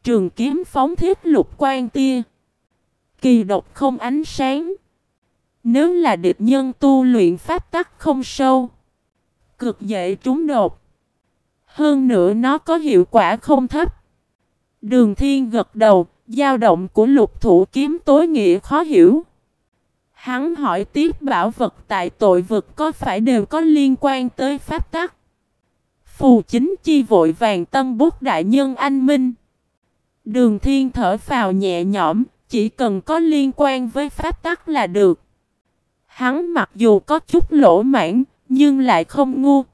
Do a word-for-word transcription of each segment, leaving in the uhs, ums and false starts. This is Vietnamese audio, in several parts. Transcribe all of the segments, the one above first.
Trường kiếm phóng thiết lục quang tia. Kỳ độc không ánh sáng. Nếu là địch nhân tu luyện pháp tắc không sâu, cực dễ trúng độc. Hơn nữa nó có hiệu quả không thấp. Đường Thiên gật đầu, dao động của lục thủ kiếm tối nghĩa khó hiểu. Hắn hỏi tiếp bảo vật tại tội vực có phải đều có liên quan tới pháp tắc. Phù Chính Chi vội vàng tân bút đại nhân anh minh. Đường Thiên thở phào nhẹ nhõm, chỉ cần có liên quan với pháp tắc là được. Hắn mặc dù có chút lỗ mãn, nhưng lại không ngu.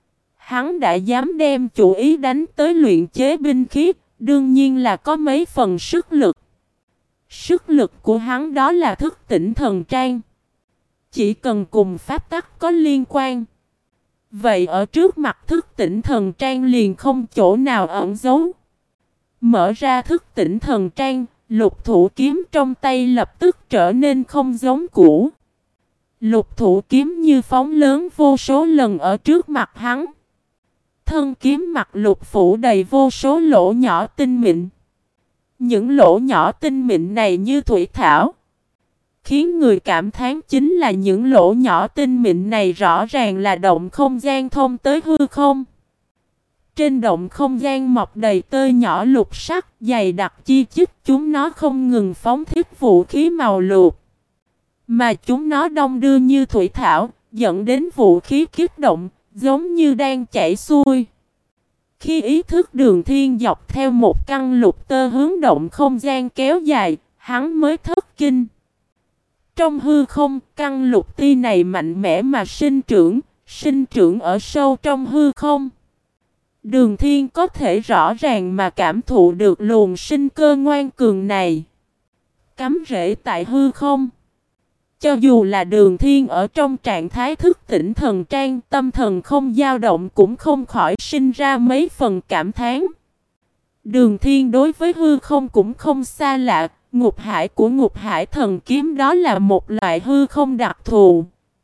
Hắn đã dám đem chủ ý đánh tới luyện chế binh khí, đương nhiên là có mấy phần sức lực. Sức lực của hắn đó là thức tỉnh thần trang. Chỉ cần cùng pháp tắc có liên quan, vậy ở trước mặt thức tỉnh thần trang liền không chỗ nào ẩn giấu. Mở ra thức tỉnh thần trang, lục thủ kiếm trong tay lập tức trở nên không giống cũ. Lục thủ kiếm như phóng lớn vô số lần ở trước mặt hắn. Thân kiếm mặt lục phủ đầy vô số lỗ nhỏ tinh mịn. Những lỗ nhỏ tinh mịn này như thủy thảo. Khiến người cảm thán chính là những lỗ nhỏ tinh mịn này rõ ràng là động không gian thông tới hư không. Trên động không gian mọc đầy tơ nhỏ lục sắc dày đặc chi chít, chúng nó không ngừng phóng thích vũ khí màu lục. Mà chúng nó đông đưa như thủy thảo, dẫn đến vũ khí kích động, giống như đang chảy xuôi. Khi ý thức Đường Thiên dọc theo một căn lục tơ hướng động không gian kéo dài, hắn mới thất kinh. Trong hư không, căn lục ti này mạnh mẽ mà sinh trưởng, sinh trưởng ở sâu trong hư không. Đường Thiên có thể rõ ràng mà cảm thụ được luồng sinh cơ ngoan cường này. Cắm rễ tại hư không. Cho dù là Đường Thiên ở trong trạng thái thức tỉnh thần trang, tâm thần không dao động cũng không khỏi sinh ra mấy phần cảm thán. Đường Thiên đối với hư không cũng không xa lạ, ngục hải của ngục hải thần kiếm đó là một loại hư không đặc thù.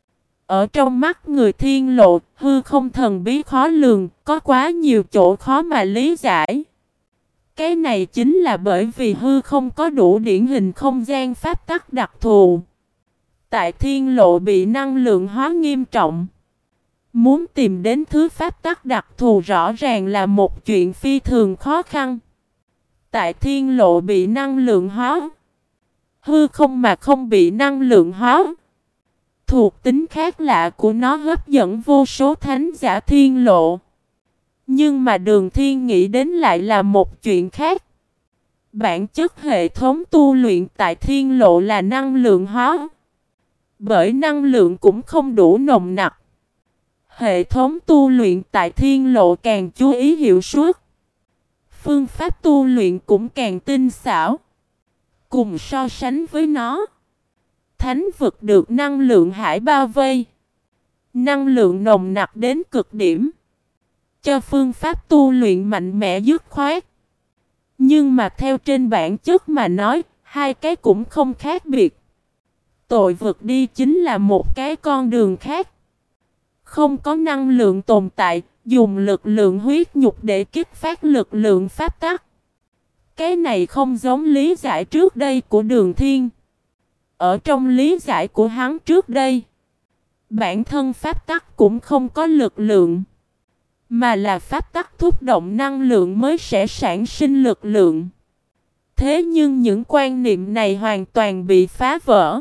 Ở trong mắt người thiên lộ, hư không thần bí khó lường, có quá nhiều chỗ khó mà lý giải. Cái này chính là bởi vì hư không có đủ điển hình không gian pháp tắc đặc thù. Tại thiên lộ bị năng lượng hóa nghiêm trọng. Muốn tìm đến thứ pháp tắc đặc thù rõ ràng là một chuyện phi thường khó khăn. Tại thiên lộ bị năng lượng hóa. Hư không mà không bị năng lượng hóa. Thuộc tính khác lạ của nó hấp dẫn vô số thánh giả thiên lộ. Nhưng mà Đường Thiên nghĩ đến lại là một chuyện khác. Bản chất hệ thống tu luyện tại thiên lộ là năng lượng hóa. Bởi năng lượng cũng không đủ nồng nặc. Hệ thống tu luyện tại thiên lộ càng chú ý hiệu suất. Phương pháp tu luyện cũng càng tinh xảo. Cùng so sánh với nó, thánh vực được năng lượng hải bao vây. Năng lượng nồng nặc đến cực điểm. Cho phương pháp tu luyện mạnh mẽ dứt khoát. Nhưng mà theo trên bản chất mà nói, hai cái cũng không khác biệt. Tội vực đi chính là một cái con đường khác. Không có năng lượng tồn tại, dùng lực lượng huyết nhục để kích phát lực lượng pháp tắc. Cái này không giống lý giải trước đây của Đường Thiên. Ở trong lý giải của hắn trước đây, bản thân pháp tắc cũng không có lực lượng, mà là pháp tắc thúc động năng lượng mới sẽ sản sinh lực lượng. Thế nhưng những quan niệm này hoàn toàn bị phá vỡ.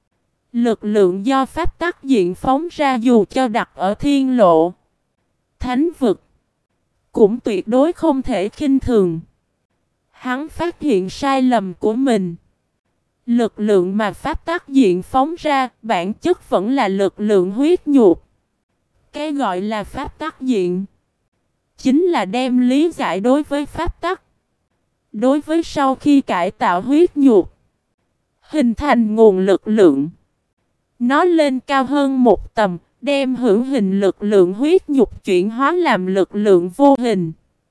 Lực lượng do pháp tắc diện phóng ra dù cho đặt ở thiên lộ, thánh vực, cũng tuyệt đối không thể khinh thường. Hắn phát hiện sai lầm của mình. Lực lượng mà pháp tắc diện phóng ra, bản chất vẫn là lực lượng huyết nhục. Cái gọi là pháp tắc diện, chính là đem lý giải đối với pháp tắc. Đối với sau khi cải tạo huyết nhục, hình thành nguồn lực lượng. Nó lên cao hơn một tầm, đem hữu hình lực lượng huyết nhục chuyển hóa làm lực lượng vô hình.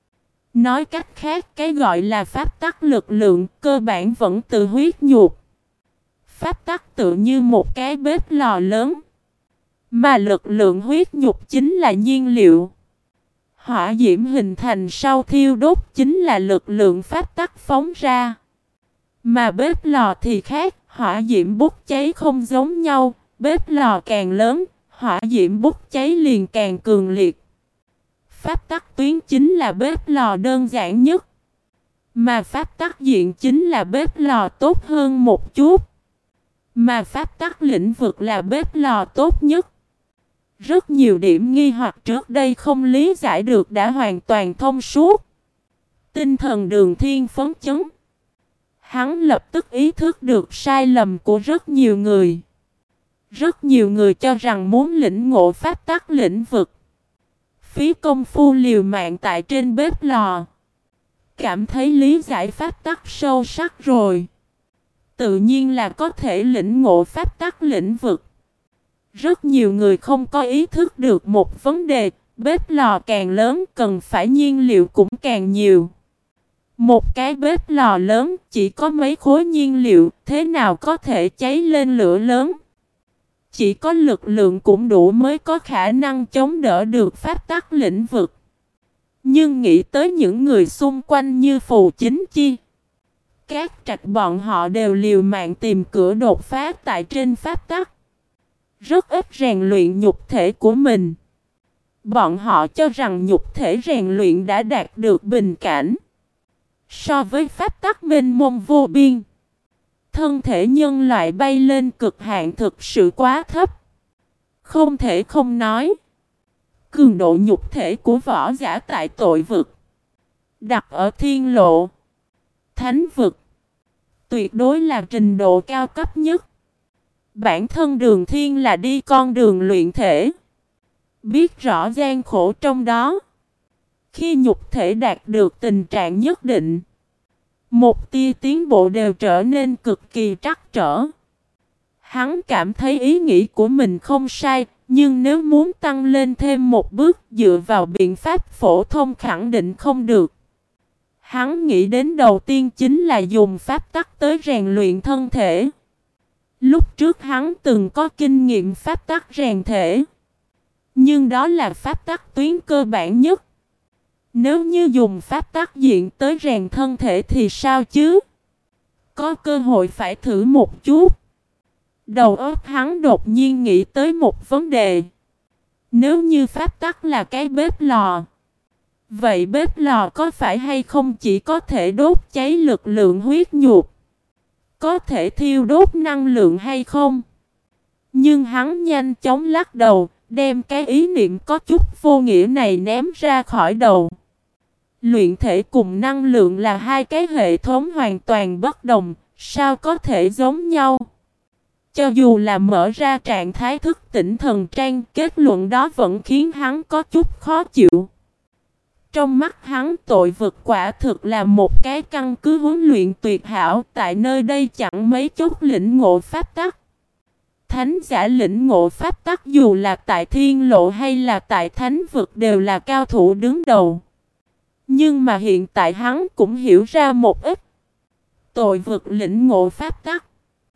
Nói cách khác, cái gọi là pháp tắc lực lượng cơ bản vẫn từ huyết nhục. Pháp tắc tự như một cái bếp lò lớn, mà lực lượng huyết nhục chính là nhiên liệu. Hỏa diễm hình thành sau thiêu đốt chính là lực lượng pháp tắc phóng ra. Mà bếp lò thì khác, hỏa diễm bốc cháy không giống nhau, bếp lò càng lớn, hỏa diễm bốc cháy liền càng cường liệt. Pháp tắc tuyến chính là bếp lò đơn giản nhất, mà pháp tắc diện chính là bếp lò tốt hơn một chút, mà pháp tắc lĩnh vực là bếp lò tốt nhất. Rất nhiều điểm nghi hoặc trước đây không lý giải được đã hoàn toàn thông suốt. Tinh thần Đường Thiên phấn chấn. Hắn lập tức ý thức được sai lầm của rất nhiều người. Rất nhiều người cho rằng muốn lĩnh ngộ pháp tắc lĩnh vực, phí công phu liều mạng tại trên bếp lò, cảm thấy lý giải pháp tắc sâu sắc rồi, tự nhiên là có thể lĩnh ngộ pháp tắc lĩnh vực. Rất nhiều người không có ý thức được một vấn đề, bếp lò càng lớn cần phải nhiên liệu cũng càng nhiều. Một cái bếp lò lớn chỉ có mấy khối nhiên liệu, thế nào có thể cháy lên lửa lớn? Chỉ có lực lượng cũng đủ mới có khả năng chống đỡ được pháp tắc lĩnh vực. Nhưng nghĩ tới những người xung quanh như Phù Chính Chi, các trạch bọn họ đều liều mạng tìm cửa đột phá tại trên pháp tắc, rất ít rèn luyện nhục thể của mình. Bọn họ cho rằng nhục thể rèn luyện đã đạt được bình cảnh. So với pháp tắc mênh mông vô biên, thân thể nhân loại bay lên cực hạn thực sự quá thấp. Không thể không nói, cường độ nhục thể của võ giả tại tội vực, đặt ở thiên lộ, thánh vực, tuyệt đối là trình độ cao cấp nhất. Bản thân Đường Thiên là đi con đường luyện thể, biết rõ gian khổ trong đó. Khi nhục thể đạt được tình trạng nhất định, một tia tiến bộ đều trở nên cực kỳ trắc trở. Hắn cảm thấy ý nghĩ của mình không sai, nhưng nếu muốn tăng lên thêm một bước dựa vào biện pháp phổ thông khẳng định không được. Hắn nghĩ đến đầu tiên chính là dùng pháp tắc tới rèn luyện thân thể. Lúc trước hắn từng có kinh nghiệm pháp tắc rèn thể, nhưng đó là pháp tắc tuyến cơ bản nhất. Nếu như dùng pháp tắc diện tới rèn thân thể thì sao chứ? Có cơ hội phải thử một chút. Đầu óc hắn đột nhiên nghĩ tới một vấn đề. Nếu như pháp tắc là cái bếp lò, vậy bếp lò có phải hay không chỉ có thể đốt cháy lực lượng huyết nhục, có thể thiêu đốt năng lượng hay không? Nhưng hắn nhanh chóng lắc đầu, đem cái ý niệm có chút vô nghĩa này ném ra khỏi đầu. Luyện thể cùng năng lượng là hai cái hệ thống hoàn toàn bất đồng, sao có thể giống nhau? Cho dù là mở ra trạng thái thức tỉnh thần trang, kết luận đó vẫn khiến hắn có chút khó chịu. Trong mắt hắn, tội vực quả thực là một cái căn cứ huấn luyện tuyệt hảo, tại nơi đây chẳng mấy chốc lĩnh ngộ pháp tắc. Thánh giả lĩnh ngộ pháp tắc dù là tại thiên lộ hay là tại thánh vực đều là cao thủ đứng đầu. Nhưng mà hiện tại hắn cũng hiểu ra một ít. Tội vực lĩnh ngộ pháp tắc,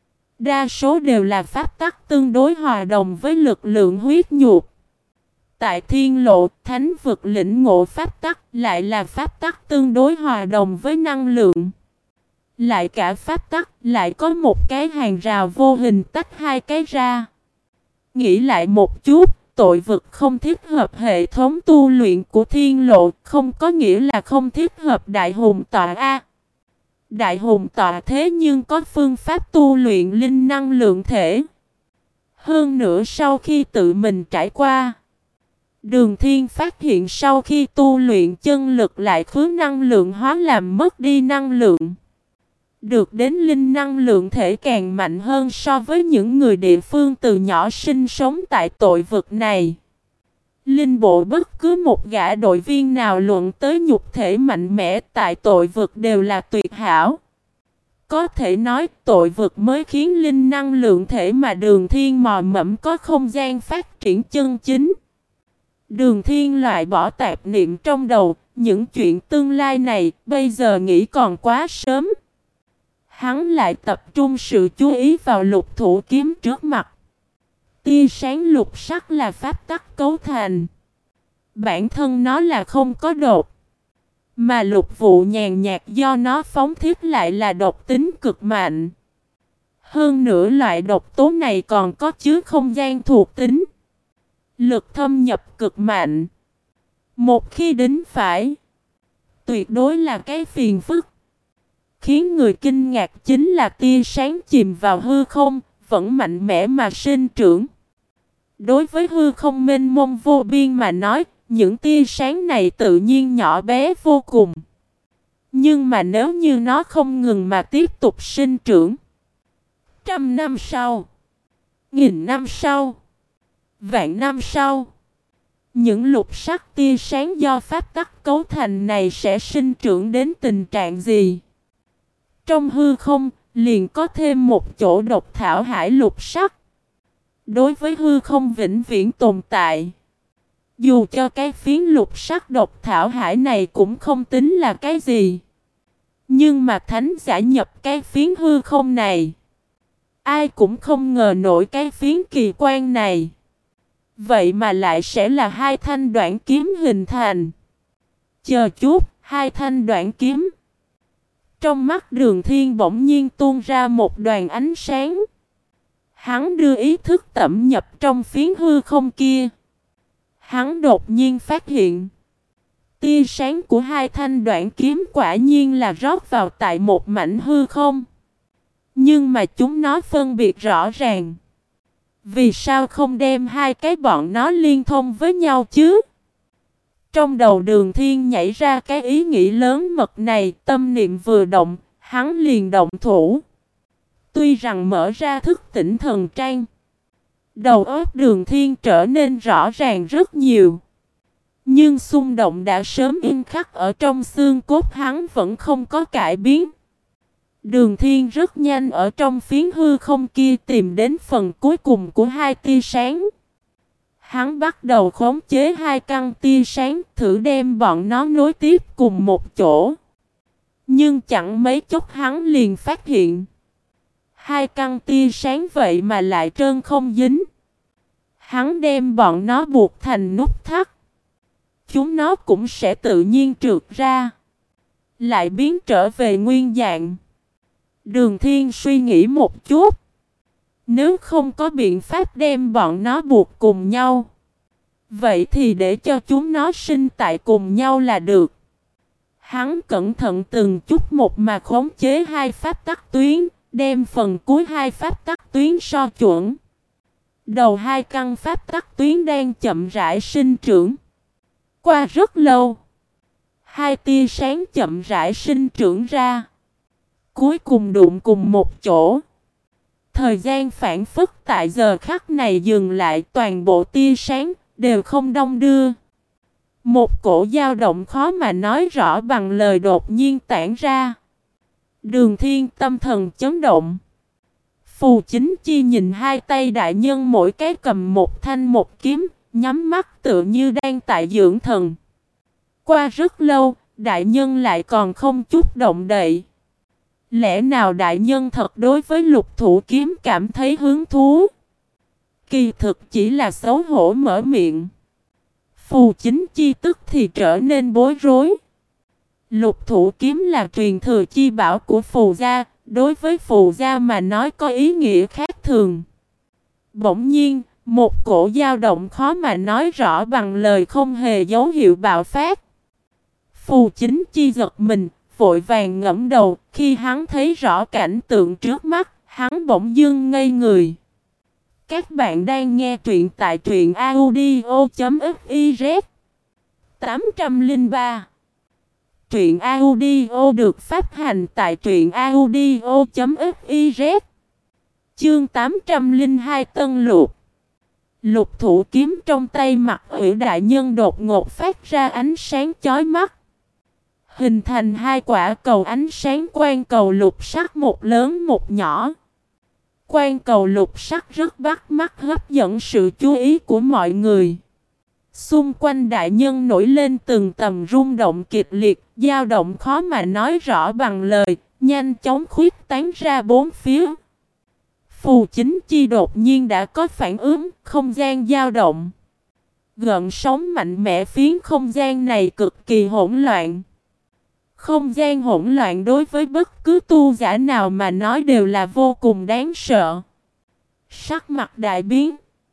đa số đều là pháp tắc tương đối hòa đồng với lực lượng huyết nhục. Tại thiên lộ, thánh vực lĩnh ngộ pháp tắc lại là pháp tắc tương đối hòa đồng với năng lượng. Lại cả pháp tắc lại có một cái hàng rào vô hình tách hai cái ra. Nghĩ lại một chút, tội vực không thích hợp hệ thống tu luyện của thiên lộ, không có nghĩa là không thích hợp đại hùng tọa A. Đại hùng tọa thế nhưng có phương pháp tu luyện linh năng lượng thể. Hơn nữa sau khi tự mình trải qua, Đường Thiên phát hiện sau khi tu luyện chân lực lại khứ năng lượng hóa làm mất đi năng lượng. Được đến linh năng lượng thể càng mạnh hơn so với những người địa phương từ nhỏ sinh sống tại tội vực này. Linh bộ bất cứ một gã đội viên nào luận tới nhục thể mạnh mẽ tại tội vực đều là tuyệt hảo. Có thể nói tội vực mới khiến linh năng lượng thể mà Đường Thiên mò mẫm có không gian phát triển chân chính. Đường Thiên loại bỏ tạp niệm trong đầu, những chuyện tương lai này bây giờ nghĩ còn quá sớm. Hắn lại tập trung sự chú ý vào lục thủ kiếm trước mặt. Tia sáng lục sắc là pháp tắc cấu thành. Bản thân nó là không có độc, mà lục vụ nhàn nhạt do nó phóng thiết lại là độc tính cực mạnh. Hơn nữa loại độc tố này còn có chứa không gian thuộc tính, lực thâm nhập cực mạnh. Một khi đính phải, tuyệt đối là cái phiền phức. Khiến người kinh ngạc chính là tia sáng chìm vào hư không, vẫn mạnh mẽ mà sinh trưởng. Đối với hư không mênh mông vô biên mà nói, những tia sáng này tự nhiên nhỏ bé vô cùng. Nhưng mà nếu như nó không ngừng mà tiếp tục sinh trưởng, trăm năm sau, nghìn năm sau, vạn năm sau, những lục sắc tia sáng do pháp tắc cấu thành này sẽ sinh trưởng đến tình trạng gì? Trong hư không, liền có thêm một chỗ độc thảo hải lục sắc. Đối với hư không vĩnh viễn tồn tại, dù cho cái phiến lục sắc độc thảo hải này cũng không tính là cái gì. Nhưng mà thánh giả nhập cái phiến hư không này, ai cũng không ngờ nổi cái phiến kỳ quan này. Vậy mà lại sẽ là hai thanh đoạn kiếm hình thành. Chờ chút, hai thanh đoạn kiếm. Trong mắt Đường Thiên bỗng nhiên tuôn ra một đoàn ánh sáng. Hắn đưa ý thức tẩm nhập trong phiến hư không kia. Hắn đột nhiên phát hiện, tia sáng của hai thanh đoạn kiếm quả nhiên là rót vào tại một mảnh hư không. Nhưng mà chúng nó phân biệt rõ ràng. Vì sao không đem hai cái bọn nó liên thông với nhau chứ? Trong đầu Đường Thiên nhảy ra cái ý nghĩ lớn mật này, tâm niệm vừa động, hắn liền động thủ. Tuy rằng mở ra thức tỉnh thần trang, đầu óc Đường Thiên trở nên rõ ràng rất nhiều. Nhưng xung động đã sớm in khắc ở trong xương cốt hắn vẫn không có cải biến. Đường Thiên rất nhanh ở trong phiến hư không kia tìm đến phần cuối cùng của hai tia sáng. Hắn bắt đầu khống chế hai căn tia sáng, thử đem bọn nó nối tiếp cùng một chỗ. Nhưng chẳng mấy chốc hắn liền phát hiện, hai căn tia sáng vậy mà lại trơn không dính. Hắn đem bọn nó buộc thành nút thắt, chúng nó cũng sẽ tự nhiên trượt ra, lại biến trở về nguyên dạng. Đường Thiên suy nghĩ một chút. Nếu không có biện pháp đem bọn nó buộc cùng nhau, vậy thì để cho chúng nó sinh tại cùng nhau là được. Hắn cẩn thận từng chút một mà khống chế hai pháp tắc tuyến, đem phần cuối hai pháp tắc tuyến so chuẩn. Đầu hai căn pháp tắc tuyến đang chậm rãi sinh trưởng. Qua rất lâu, hai tia sáng chậm rãi sinh trưởng ra, cuối cùng đụng cùng một chỗ. Thời gian phản phất tại giờ khắc này dừng lại, toàn bộ tia sáng đều không đong đưa. Một cổ dao động khó mà nói rõ bằng lời đột nhiên tản ra. Đường Thiên tâm thần chấn động. Phù Chính Chi nhìn hai tay đại nhân mỗi cái cầm một thanh một kiếm, nhắm mắt tựa như đang tại dưỡng thần. Qua rất lâu, đại nhân lại còn không chút động đậy. Lẽ nào đại nhân thật đối với lục thủ kiếm cảm thấy hứng thú? Kỳ thực chỉ là xấu hổ mở miệng. Phù Chính Chi tức thì trở nên bối rối. Lục thủ kiếm là truyền thừa chi bảo của Phù gia, đối với Phù gia mà nói có ý nghĩa khác thường. Bỗng nhiên, một cổ dao động khó mà nói rõ bằng lời không hề dấu hiệu bạo phát. Phù Chính Chi giật mình, vội vàng ngẫm đầu, khi hắn thấy rõ cảnh tượng trước mắt, hắn bỗng dưng ngây người. Các bạn đang nghe truyện tại truyện audio chấm fiz. tám không ba Truyện audio được phát hành tại truyện audio chấm fiz. Chương tám trăm lẻ hai Tân Lục. Lục thủ kiếm trong tay mặt Ủy đại nhân đột ngột phát ra ánh sáng chói mắt, hình thành hai quả cầu ánh sáng quang cầu lục sắc, một lớn một nhỏ. Quang cầu lục sắc rất bắt mắt, hấp dẫn sự chú ý của mọi người. Xung quanh đại nhân nổi lên từng tầm rung động kịch liệt, dao động khó mà nói rõ bằng lời, nhanh chóng khuyết tán ra bốn phía. Phù Chính Chi đột nhiên đã có phản ứng, không gian dao động. Gợn sóng mạnh mẽ phiến không gian này cực kỳ hỗn loạn. Không gian hỗn loạn đối với bất cứ tu giả nào mà nói đều là vô cùng đáng sợ. Sắc mặt đại biến.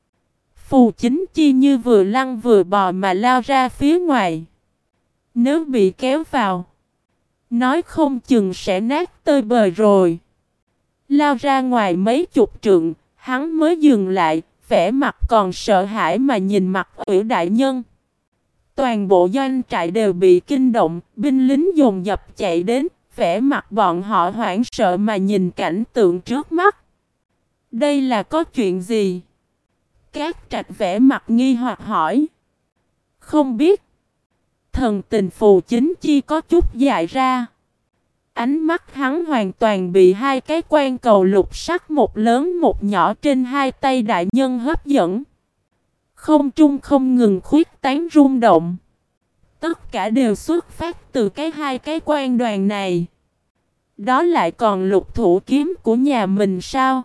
Phù Chính Chi như vừa lăn vừa bò mà lao ra phía ngoài. Nếu bị kéo vào, nói không chừng sẽ nát tơi bời rồi. Lao ra ngoài mấy chục trượng, hắn mới dừng lại, vẻ mặt còn sợ hãi mà nhìn mặt Ủy đại nhân. Toàn bộ doanh trại đều bị kinh động, binh lính dồn dập chạy đến, vẻ mặt bọn họ hoảng sợ mà nhìn cảnh tượng trước mắt. Đây là có chuyện gì? Cát Trạch vẻ mặt nghi hoặc hỏi. Không biết. Thần tình Phù Chính Chi có chút dại ra. Ánh mắt hắn hoàn toàn bị hai cái quan cầu lục sắc một lớn một nhỏ trên hai tay đại nhân hấp dẫn. Không trung không ngừng khuyết tán rung động. Tất cả đều xuất phát từ cái hai cái quan đoàn này. Đó lại còn lục thủ kiếm của nhà mình sao?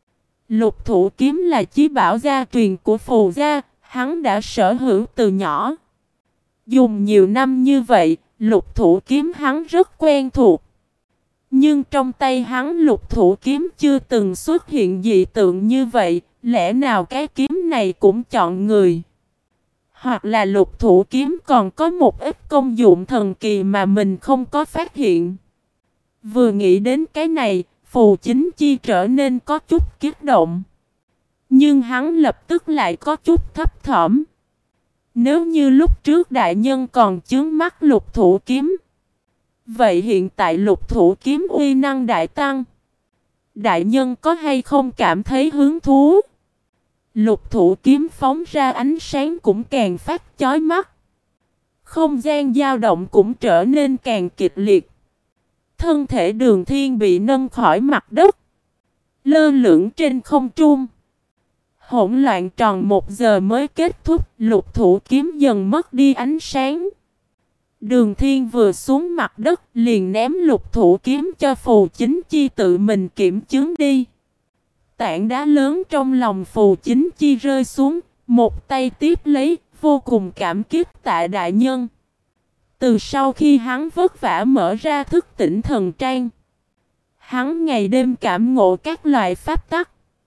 Lục thủ kiếm là chí bảo gia truyền của Phù gia, hắn đã sở hữu từ nhỏ. Dùng nhiều năm như vậy, lục thủ kiếm hắn rất quen thuộc. Nhưng trong tay hắn lục thủ kiếm chưa từng xuất hiện dị tượng như vậy, lẽ nào cái kiếm này cũng chọn người? Hoặc là lục thủ kiếm còn có một ít công dụng thần kỳ mà mình không có phát hiện. Vừa nghĩ đến cái này, Phù Chính Chi trở nên có chút kích động. Nhưng hắn lập tức lại có chút thấp thỏm. Nếu như lúc trước đại nhân còn chướng mắt lục thủ kiếm, vậy hiện tại lục thủ kiếm uy năng đại tăng. Đại nhân có hay không cảm thấy hứng thú? Lục thủ kiếm phóng ra ánh sáng cũng càng phát chói mắt. Không gian dao động cũng trở nên càng kịch liệt. Thân thể Đường Thiên bị nâng khỏi mặt đất, lơ lửng trên không trung. Hỗn loạn tròn một giờ mới kết thúc, lục thủ kiếm dần mất đi ánh sáng. Đường Thiên vừa xuống mặt đất liền ném lục thủ kiếm cho Phù Chính Chi tự mình kiểm chứng đi. Tảng đá lớn trong lòng Phù Chính Chi rơi xuống, một tay tiếp lấy, vô cùng cảm kích tạ đại nhân. Từ sau khi hắn vất vả mở ra thức tỉnh thần trang, hắn ngày đêm cảm ngộ các loại pháp tắc.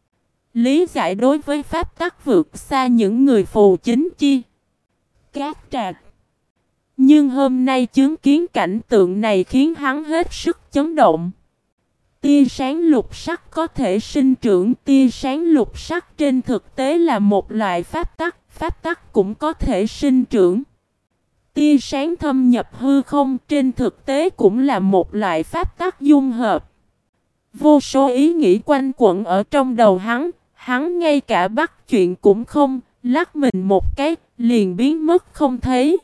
Lý giải đối với pháp tắc vượt xa những người Phù Chính Chi. Cát Trạch. Nhưng hôm nay chứng kiến cảnh tượng này khiến hắn hết sức chấn động. Tia sáng lục sắc có thể sinh trưởng, tia sáng lục sắc trên thực tế là một loại pháp tắc, pháp tắc cũng có thể sinh trưởng. Tia sáng thâm nhập hư không trên thực tế cũng là một loại pháp tắc dung hợp. Vô số ý nghĩ quanh quẩn ở trong đầu hắn, hắn ngay cả bắt chuyện cũng không, lắc mình một cái, liền biến mất không thấy.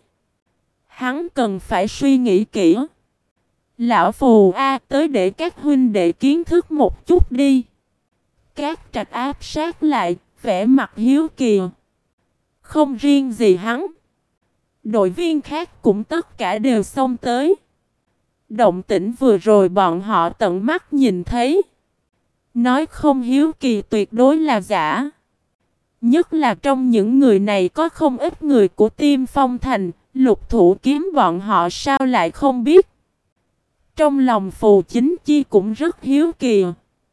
Hắn cần phải suy nghĩ kỹ. Lão Phù A, tới để các huynh đệ kiến thức một chút đi. Cát Trạch áp sát lại, vẻ mặt hiếu kỳ. Không riêng gì hắn, đội viên khác cũng tất cả đều xông tới. Động tĩnh vừa rồi bọn họ tận mắt nhìn thấy. Nói không hiếu kỳ tuyệt đối là giả. Nhất là trong những người này có không ít người của Tiêm Phong Thành, lục thủ kiếm bọn họ sao lại không biết. Trong lòng Phù Chính Chi cũng rất hiếu kỳ.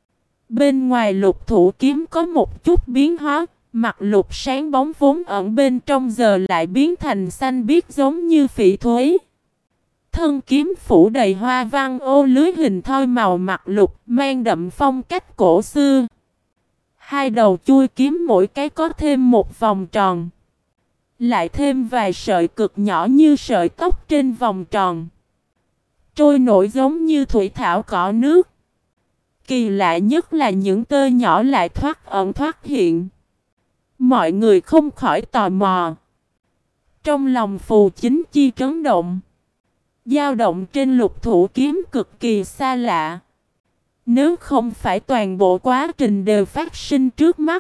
Bên ngoài lục thủ kiếm có một chút biến hóa, mặt lục sáng bóng vốn ẩn bên trong giờ lại biến thành xanh biếc giống như phỉ thúy. Thân kiếm phủ đầy hoa văn ô lưới hình thoi màu mặt lục, mang đậm phong cách cổ xưa. Hai đầu chui kiếm mỗi cái có thêm một vòng tròn, lại thêm vài sợi cực nhỏ như sợi tóc trên vòng tròn, trôi nổi giống như thủy thảo cỏ nước. Kỳ lạ nhất là những tơ nhỏ lại thoát ẩn thoát hiện. Mọi người không khỏi tò mò. Trong lòng Phù Chính Chi trấn động. Dao động trên lục thủ kiếm cực kỳ xa lạ. Nếu không phải toàn bộ quá trình đều phát sinh trước mắt,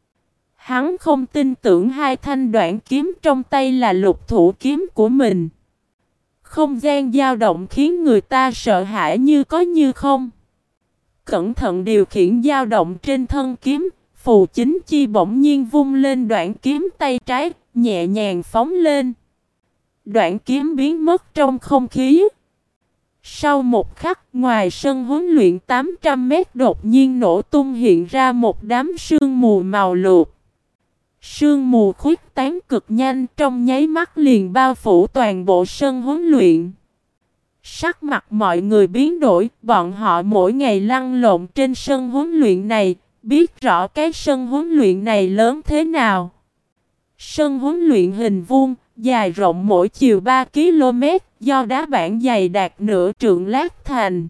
hắn không tin tưởng hai thanh đoạn kiếm trong tay là lục thủ kiếm của mình. Không gian dao động khiến người ta sợ hãi như có như không. Cẩn thận điều khiển dao động trên thân kiếm, Phù Chính Chi bỗng nhiên vung lên đoạn kiếm tay trái, nhẹ nhàng phóng lên. Đoạn kiếm biến mất trong không khí. Sau một khắc, ngoài sân huấn luyện tám trăm mét đột nhiên nổ tung hiện ra một đám sương mù màu lục. Sương mù khuếch tán cực nhanh, trong nháy mắt liền bao phủ toàn bộ sân huấn luyện. Sắc mặt mọi người biến đổi, bọn họ mỗi ngày lăn lộn trên sân huấn luyện này, biết rõ cái sân huấn luyện này lớn thế nào. Sân huấn luyện hình vuông, dài rộng mỗi chiều ba ki lô mét, do đá bản dày đạt nửa trượng lát thành.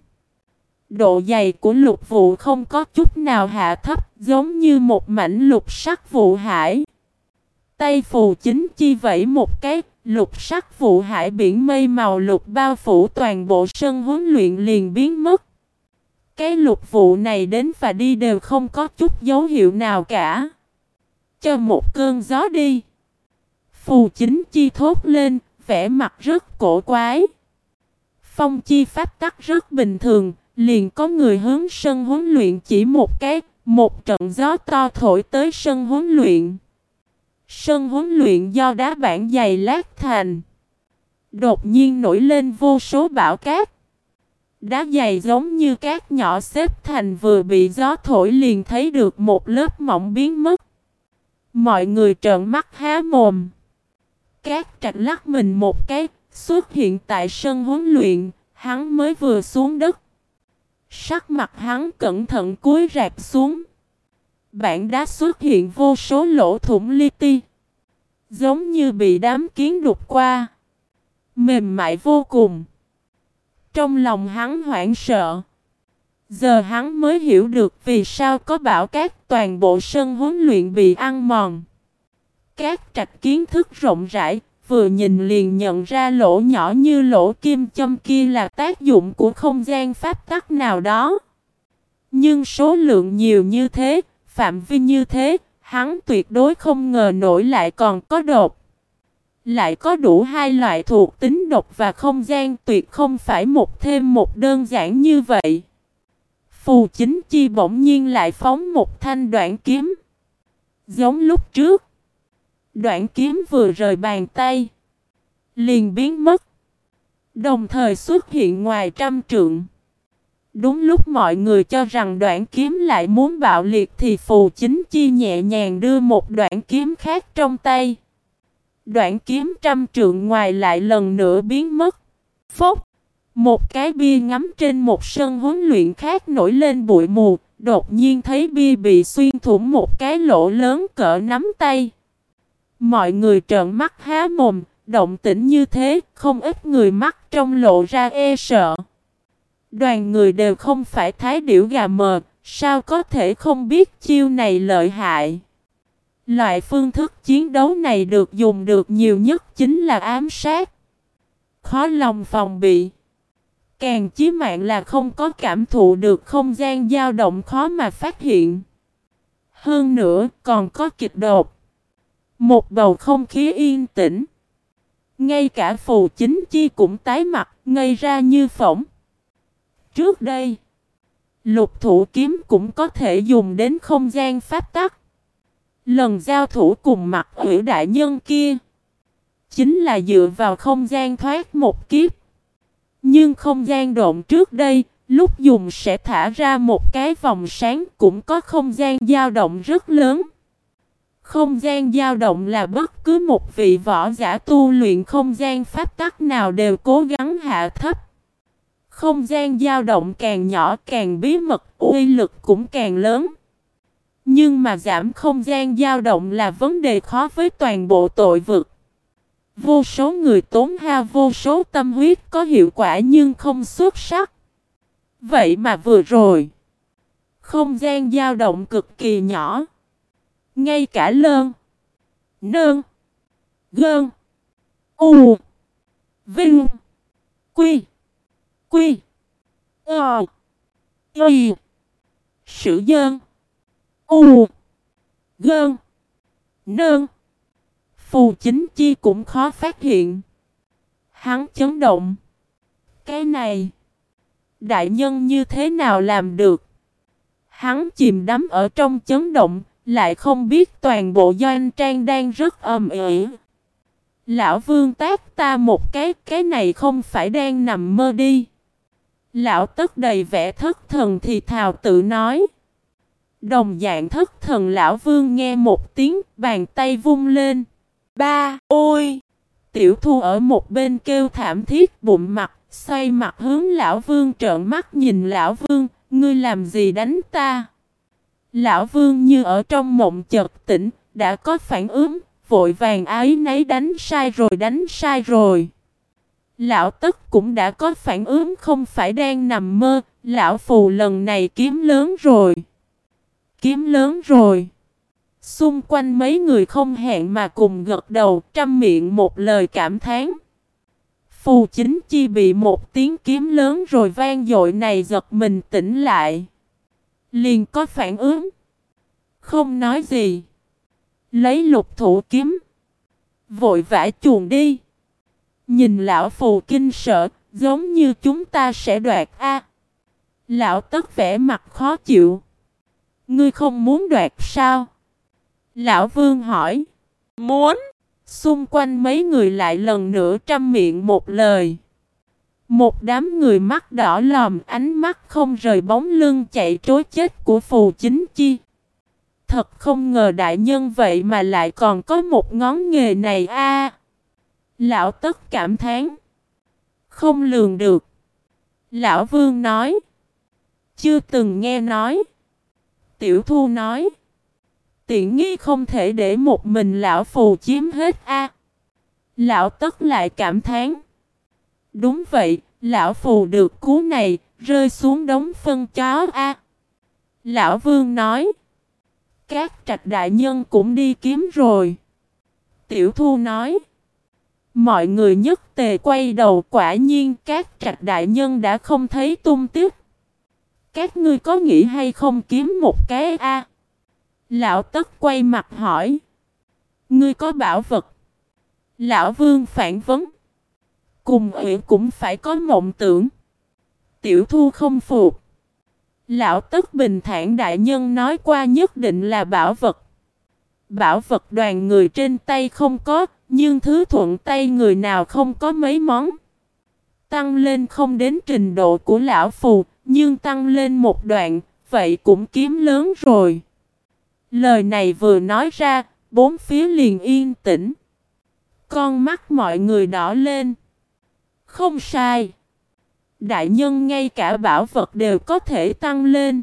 Độ dày của lục vụ không có chút nào hạ thấp, giống như một mảnh lục sắc vụ hải. Tay Phù Chính Chi vẫy một cái, lục sắc vụ hải biển mây màu lục bao phủ toàn bộ sân huấn luyện liền biến mất. Cái lục vụ này đến và đi đều không có chút dấu hiệu nào cả. Cho một cơn gió đi. Phù Chính Chi thốt lên, vẻ mặt rất cổ quái. Phong chi pháp tắc rất bình thường, liền có người hướng sân huấn luyện chỉ một cái, một trận gió to thổi tới sân huấn luyện. Sân huấn luyện do đá bản dày lát thành. Đột nhiên nổi lên vô số bão cát. Đá dày giống như cát nhỏ xếp thành vừa bị gió thổi liền thấy được một lớp mỏng biến mất. Mọi người trợn mắt há mồm. Cát Trạch lắc mình một cái, xuất hiện tại sân huấn luyện, hắn mới vừa xuống đất. Sắc mặt hắn cẩn thận cúi rạp xuống. Bản đá xuất hiện vô số lỗ thủng li ti. Giống như bị đám kiến đục qua. Mềm mại vô cùng. Trong lòng hắn hoảng sợ. Giờ hắn mới hiểu được vì sao có bão cát toàn bộ sân huấn luyện bị ăn mòn. Cát Trạch kiến thức rộng rãi, vừa nhìn liền nhận ra lỗ nhỏ như lỗ kim châm kia là tác dụng của không gian pháp tắc nào đó. Nhưng số lượng nhiều như thế, phạm vi như thế, hắn tuyệt đối không ngờ nổi lại còn có độc. Lại có đủ hai loại thuộc tính độc và không gian tuyệt không phải một thêm một đơn giản như vậy. Phù Chính Chi bỗng nhiên lại phóng một thanh đoạn kiếm. Giống lúc trước. Đoạn kiếm vừa rời bàn tay. Liền biến mất. Đồng thời xuất hiện ngoài trăm trượng. Đúng lúc mọi người cho rằng đoạn kiếm lại muốn bạo liệt thì Phù Chính Chi nhẹ nhàng đưa một đoạn kiếm khác trong tay. Đoạn kiếm trăm trượng ngoài lại lần nữa biến mất. Phốc! Một cái bia ngắm trên một sân huấn luyện khác nổi lên bụi mù. Đột nhiên thấy bia bị xuyên thủng một cái lỗ lớn cỡ nắm tay. Mọi người trợn mắt há mồm. Động tĩnh như thế, không ít người mắt trong lộ ra e sợ. Đoàn người đều không phải thái điểu gà mờ, sao có thể không biết chiêu này lợi hại. Loại phương thức chiến đấu này được dùng được nhiều nhất chính là ám sát. Khó lòng phòng bị. Càng chí mạng là không có cảm thụ được không gian dao động khó mà phát hiện. Hơn nữa còn có kịch đột. Một bầu không khí yên tĩnh. Ngay cả Phù Chính Chi cũng tái mặt, ngây ra như phỏng. Trước đây, lục thủ kiếm cũng có thể dùng đến không gian pháp tắc. Lần giao thủ cùng mặt Ủy đại nhân kia, chính là dựa vào không gian thoát một kiếp. Nhưng không gian độn trước đây, lúc dùng sẽ thả ra một cái vòng sáng cũng có không gian dao động rất lớn. Không gian dao động là bất cứ một vị võ giả tu luyện không gian pháp tắc nào đều cố gắng hạ thấp. Không gian dao động càng nhỏ càng bí mật, uy lực cũng càng lớn. Nhưng mà giảm không gian dao động là vấn đề khó với toàn bộ tội vực. Vô số người tốn hao vô số tâm huyết có hiệu quả nhưng không xuất sắc. Vậy mà vừa rồi, không gian dao động cực kỳ nhỏ. Ngay cả lơn, nơn, gơn, u, vinh, quy, quy, ờ, y, sử dơn, u, gơn, nơn. Phù Chính Chi cũng khó phát hiện. Hắn chấn động. Cái này, đại nhân như thế nào làm được? Hắn chìm đắm ở trong chấn động, lại không biết toàn bộ doanh trang đang rất ầm ĩ. Lão Vương tát ta một cái, cái này không phải đang nằm mơ đi. Lão Tất đầy vẻ thất thần thì thào tự nói. Đồng dạng thất thần Lão Vương nghe một tiếng, bàn tay vung lên. Ba, ôi! Tiểu Thu ở một bên kêu thảm thiết bụng mặt, xoay mặt hướng Lão Vương trợn mắt nhìn Lão Vương, ngươi làm gì đánh ta? Lão Vương như ở trong mộng chợt tỉnh, đã có phản ứng, vội vàng ái nấy đánh sai rồi đánh sai rồi. Lão Tất cũng đã có phản ứng không phải đang nằm mơ, Lão Phù lần này kiếm lớn rồi. Kiếm lớn rồi. Xung quanh mấy người không hẹn mà cùng gật đầu, trăm miệng một lời cảm thán. Phù Chính Chi bị một tiếng kiếm lớn rồi vang dội này giật mình tỉnh lại. Liền có phản ứng. Không nói gì. Lấy lục thủ kiếm. Vội vã chuồn đi. Nhìn lão Phù kinh sợ, giống như chúng ta sẽ đoạt a. Lão Tất vẻ mặt khó chịu. Ngươi không muốn đoạt sao? Lão Vương hỏi. Muốn. Xung quanh mấy người lại lần nữa trăm miệng một lời. Một đám người mắt đỏ lòm ánh mắt không rời bóng lưng chạy trối chết của Phù Chính Chi. Thật không ngờ đại nhân vậy mà lại còn có một ngón nghề này a. Lão Tất cảm thán. Không lường được. Lão Vương nói. Chưa từng nghe nói. Tiểu Thu nói. Tiện nghi không thể để một mình lão Phù chiếm hết a. Lão Tất lại cảm thán. Đúng vậy, lão Phù được cú này, rơi xuống đống phân chó a. Lão Vương nói. Các Trạch đại nhân cũng đi kiếm rồi. Tiểu Thu nói. Mọi người nhất tề quay đầu, quả nhiên các Trạch đại nhân đã không thấy tung tích. Các ngươi có nghĩ hay không kiếm một cái a? Lão Tất quay mặt hỏi. Ngươi có bảo vật? Lão Vương phản vấn. Cùng ủy cũng phải có mộng tưởng. Tiểu Thu không phục. Lão Tất bình thản đại nhân nói qua nhất định là bảo vật. Bảo vật đoàn người trên tay không có, nhưng thứ thuận tay người nào không có mấy món. Tăng lên không đến trình độ của lão Phù, nhưng tăng lên một đoạn, vậy cũng kiếm lớn rồi. Lời này vừa nói ra, bốn phía liền yên tĩnh. Con mắt mọi người đỏ lên. Không sai. Đại nhân ngay cả bảo vật đều có thể tăng lên.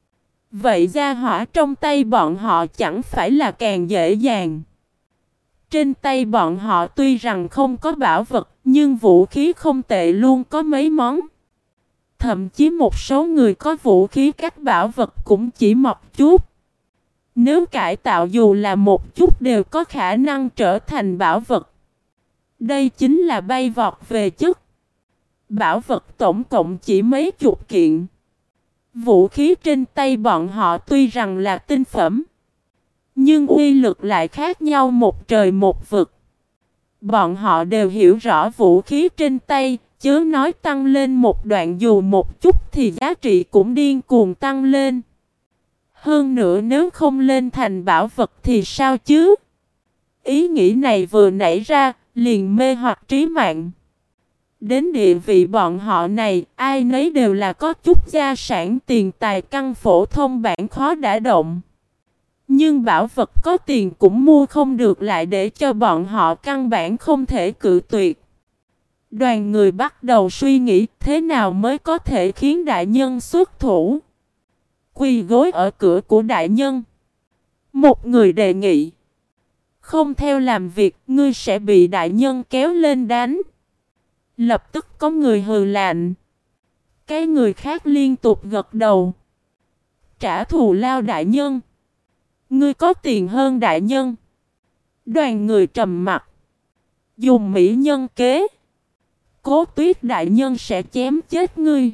Vậy gia hỏa trong tay bọn họ chẳng phải là càng dễ dàng. Trên tay bọn họ tuy rằng không có bảo vật, nhưng vũ khí không tệ luôn có mấy món. Thậm chí một số người có vũ khí các bảo vật cũng chỉ mọc chút. Nếu cải tạo dù là một chút đều có khả năng trở thành bảo vật. Đây chính là bay vọt về chất. Bảo vật tổng cộng chỉ mấy chục kiện. Vũ khí trên tay bọn họ tuy rằng là tinh phẩm, nhưng uy lực lại khác nhau một trời một vực. Bọn họ đều hiểu rõ vũ khí trên tay, chớ nói tăng lên một đoạn dù một chút thì giá trị cũng điên cuồng tăng lên. Hơn nữa nếu không lên thành bảo vật thì sao chứ? Ý nghĩ này vừa nảy ra, liền mê hoặc trí mạng. Đến địa vị bọn họ này, ai nấy đều là có chút gia sản tiền tài căn phổ thông bản khó đả động. Nhưng bảo vật có tiền cũng mua không được lại để cho bọn họ căn bản không thể cự tuyệt. Đoàn người bắt đầu suy nghĩ thế nào mới có thể khiến đại nhân xuất thủ. Quỳ gối ở cửa của đại nhân. Một người đề nghị. Không theo làm việc, ngươi sẽ bị đại nhân kéo lên đánh. Lập tức có người hừ lạnh. Cái người khác liên tục gật đầu. Trả thù lao đại nhân. Ngươi có tiền hơn đại nhân. Đoàn người trầm mặt. Dùng mỹ nhân kế. Cố Tuyết đại nhân sẽ chém chết ngươi.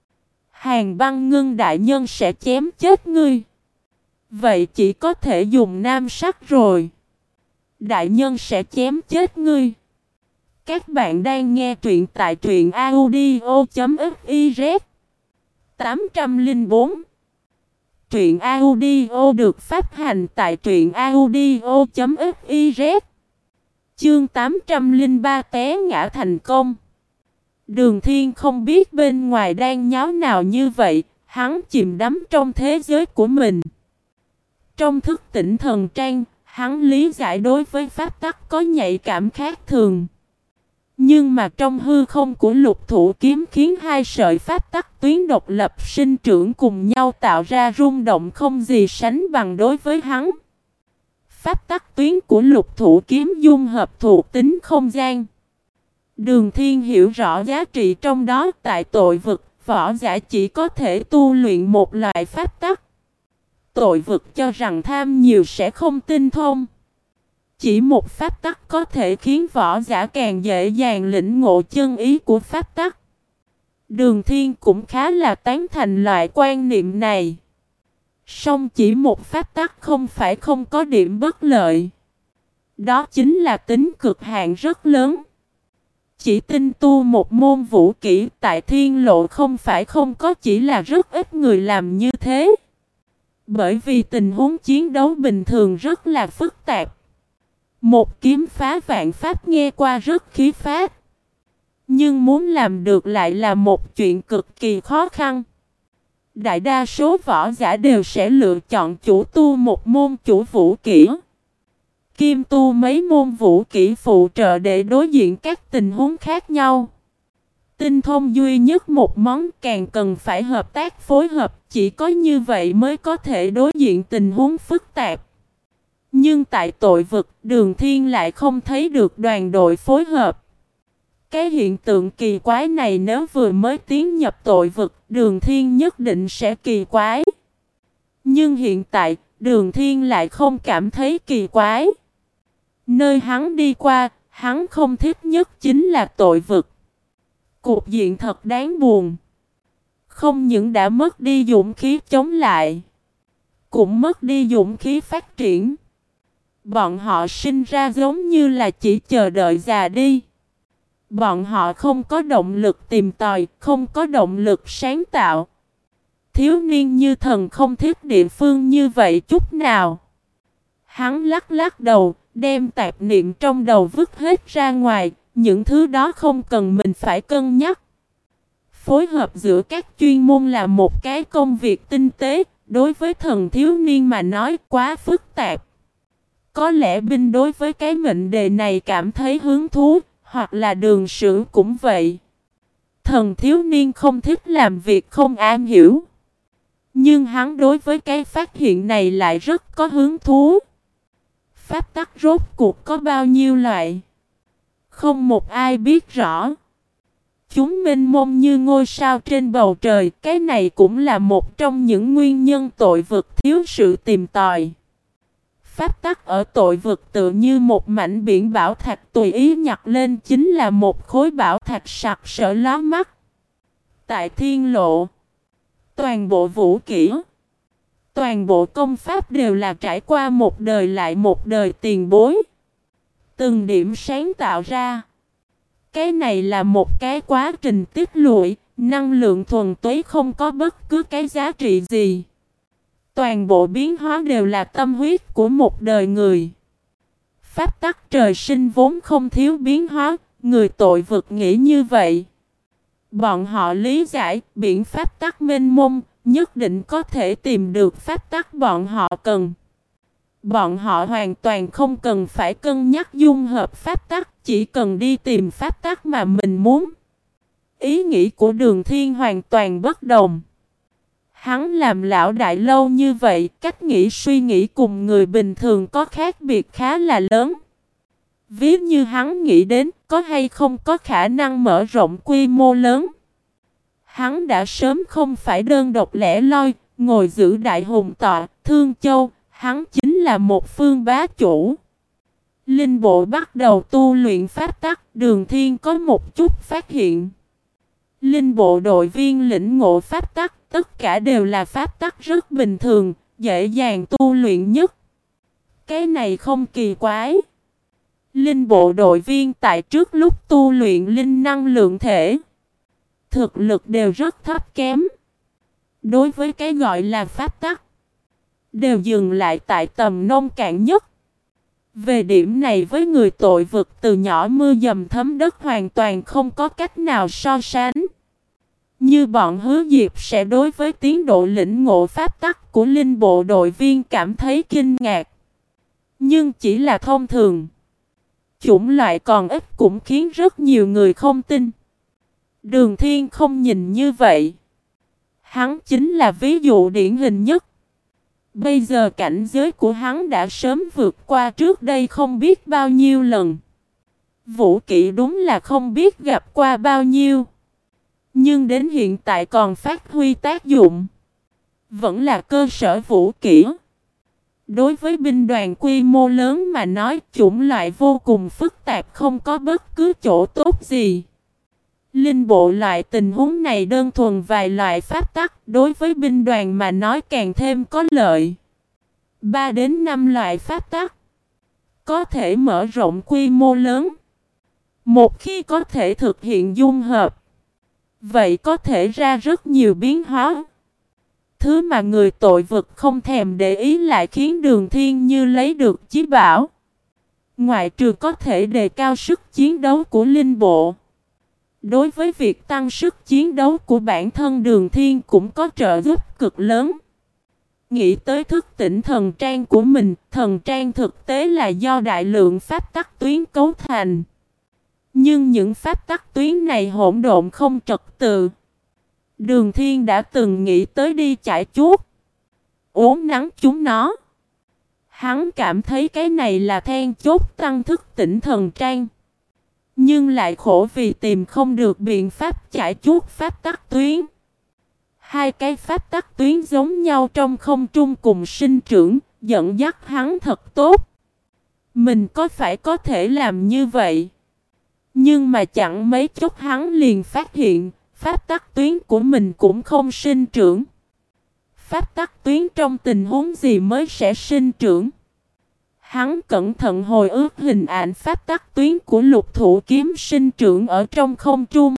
Hàn Băng Ngưng đại nhân sẽ chém chết ngươi. Vậy chỉ có thể dùng nam sắc rồi. Đại nhân sẽ chém chết ngươi. Các bạn đang nghe truyện tại truyện audio chấm fiz. tám không bốn Truyện audio được phát hành tại truyện audio chấm fiz. Chương tám trăm lẻ ba té ngã thành công. Đường Thiên không biết bên ngoài đang nháo nào như vậy, hắn chìm đắm trong thế giới của mình. Trong thức tỉnh thần trang, hắn lý giải đối với pháp tắc có nhạy cảm khác thường. Nhưng mà trong hư không của Lục Thủ Kiếm khiến hai sợi pháp tắc tuyến độc lập sinh trưởng cùng nhau tạo ra rung động không gì sánh bằng đối với hắn. Pháp tắc tuyến của Lục Thủ Kiếm dung hợp thuộc tính không gian. Đường Thiên hiểu rõ giá trị trong đó. Tại tội vực, võ giả chỉ có thể tu luyện một loại pháp tắc. Tội vực cho rằng tham nhiều sẽ không tinh thông. Chỉ một pháp tắc có thể khiến võ giả càng dễ dàng lĩnh ngộ chân ý của pháp tắc. Đường Thiên cũng khá là tán thành loại quan niệm này. Song chỉ một pháp tắc không phải không có điểm bất lợi. Đó chính là tính cực hạn rất lớn. Chỉ tinh tu một môn vũ kỹ tại thiên lộ không phải không có, chỉ là rất ít người làm như thế. Bởi vì tình huống chiến đấu bình thường rất là phức tạp. Một kiếm phá vạn pháp nghe qua rất khí phách. Nhưng muốn làm được lại là một chuyện cực kỳ khó khăn. Đại đa số võ giả đều sẽ lựa chọn chủ tu một môn chủ vũ kỹ. Kim tu mấy môn vũ kỹ phụ trợ để đối diện các tình huống khác nhau. Tinh thông duy nhất một món, càng cần phải hợp tác phối hợp, chỉ có như vậy mới có thể đối diện tình huống phức tạp. Nhưng tại tội vực, Đường Thiên lại không thấy được đoàn đội phối hợp. Cái hiện tượng kỳ quái này nếu vừa mới tiến nhập tội vực, Đường Thiên nhất định sẽ kỳ quái. Nhưng hiện tại, Đường Thiên lại không cảm thấy kỳ quái. Nơi hắn đi qua, hắn không thích nhất chính là tội vực. Cục diện thật đáng buồn. Không những đã mất đi dũng khí chống lại, cũng mất đi dũng khí phát triển. Bọn họ sinh ra giống như là chỉ chờ đợi già đi. Bọn họ không có động lực tìm tòi, không có động lực sáng tạo. Thiếu niên như thần không thích địa phương như vậy chút nào. Hắn lắc lắc đầu, đem tạp niệm trong đầu vứt hết ra ngoài. Những thứ đó không cần mình phải cân nhắc. Phối hợp giữa các chuyên môn là một cái công việc tinh tế. Đối với thần thiếu niên mà nói quá phức tạp. Có lẽ binh đối với cái mệnh đề này cảm thấy hứng thú, hoặc là Đường Sử cũng vậy. Thần thiếu niên không thích làm việc không am hiểu. Nhưng hắn đối với cái phát hiện này lại rất có hứng thú. Pháp tắc rốt cuộc có bao nhiêu loại? Không một ai biết rõ. Chúng mênh mông như ngôi sao trên bầu trời. Cái này cũng là một trong những nguyên nhân tội vực thiếu sự tìm tòi. Pháp tắc ở tội vực tự như một mảnh biển bảo thạch tùy ý nhặt lên chính là một khối bảo thạch sặc sỡ lóa mắt. Tại thiên lộ, toàn bộ vũ kỹ, toàn bộ công pháp đều là trải qua một đời lại một đời tiền bối. Từng điểm sáng tạo ra. Cái này là một cái quá trình tích lũy, năng lượng thuần túy không có bất cứ cái giá trị gì. Toàn bộ biến hóa đều là tâm huyết của một đời người. Pháp tắc trời sinh vốn không thiếu biến hóa, người tội vực nghĩ như vậy. Bọn họ lý giải, biển pháp tắc mênh mông, nhất định có thể tìm được pháp tắc bọn họ cần. Bọn họ hoàn toàn không cần phải cân nhắc dung hợp pháp tắc, chỉ cần đi tìm pháp tắc mà mình muốn. Ý nghĩ của Đường Thiên hoàn toàn bất đồng. Hắn làm lão đại lâu như vậy, cách nghĩ suy nghĩ cùng người bình thường có khác biệt khá là lớn. Ví như hắn nghĩ đến, có hay không có khả năng mở rộng quy mô lớn. Hắn đã sớm không phải đơn độc lẻ loi, ngồi giữ đại hùng tọa, Thương Châu, hắn chính là một phương bá chủ. Linh bộ bắt đầu tu luyện pháp tắc, Đường Thiên có một chút phát hiện. Linh bộ đội viên lĩnh ngộ pháp tắc, tất cả đều là pháp tắc rất bình thường, dễ dàng tu luyện nhất. Cái này không kỳ quái. Linh bộ đội viên tại trước lúc tu luyện linh năng lượng thể, thực lực đều rất thấp kém. Đối với cái gọi là pháp tắc, đều dừng lại tại tầm nông cạn nhất. Về điểm này với người tội vực từ nhỏ mưa dầm thấm đất hoàn toàn không có cách nào so sánh. Như bọn Hứa Diệp sẽ đối với tiến độ lĩnh ngộ pháp tắc của linh bộ đội viên cảm thấy kinh ngạc. Nhưng chỉ là thông thường. Chủng loại còn ít cũng khiến rất nhiều người không tin. Đường Thiên không nhìn như vậy. Hắn chính là ví dụ điển hình nhất. Bây giờ cảnh giới của hắn đã sớm vượt qua trước đây không biết bao nhiêu lần. Vũ kỹ đúng là không biết gặp qua bao nhiêu. Nhưng đến hiện tại còn phát huy tác dụng. Vẫn là cơ sở vũ kỹ. Đối với binh đoàn quy mô lớn mà nói, chủng loại vô cùng phức tạp, không có bất cứ chỗ tốt gì. Linh bộ loại tình huống này đơn thuần vài loại pháp tắc, đối với binh đoàn mà nói càng thêm có lợi. ba đến năm loại pháp tắc có thể mở rộng quy mô lớn. Một khi có thể thực hiện dung hợp, vậy có thể ra rất nhiều biến hóa. Thứ mà người tội vực không thèm để ý lại khiến Đường Thiên Như lấy được chí bảo. Ngoại trừ có thể đề cao sức chiến đấu của linh bộ, đối với việc tăng sức chiến đấu của bản thân Đường Thiên cũng có trợ giúp cực lớn. Nghĩ tới thức tỉnh thần trang của mình, thần trang thực tế là do đại lượng pháp tắc tuyến cấu thành. Nhưng những pháp tắc tuyến này hỗn độn không trật tự. Đường Thiên đã từng nghĩ tới đi chải chuốt, uốn nắn chúng nó. Hắn cảm thấy cái này là then chốt tăng thức tỉnh thần trang. Nhưng lại khổ vì tìm không được biện pháp chải chuốt pháp tắc tuyến. Hai cái pháp tắc tuyến giống nhau trong không trung cùng sinh trưởng, dẫn dắt hắn thật tốt. Mình có phải có thể làm như vậy? Nhưng mà chẳng mấy chốc hắn liền phát hiện, pháp tắc tuyến của mình cũng không sinh trưởng. Pháp tắc tuyến trong tình huống gì mới sẽ sinh trưởng? Hắn cẩn thận hồi ức hình ảnh pháp tắc tuyến của Lục Thủ kiếm sinh trưởng ở trong không trung.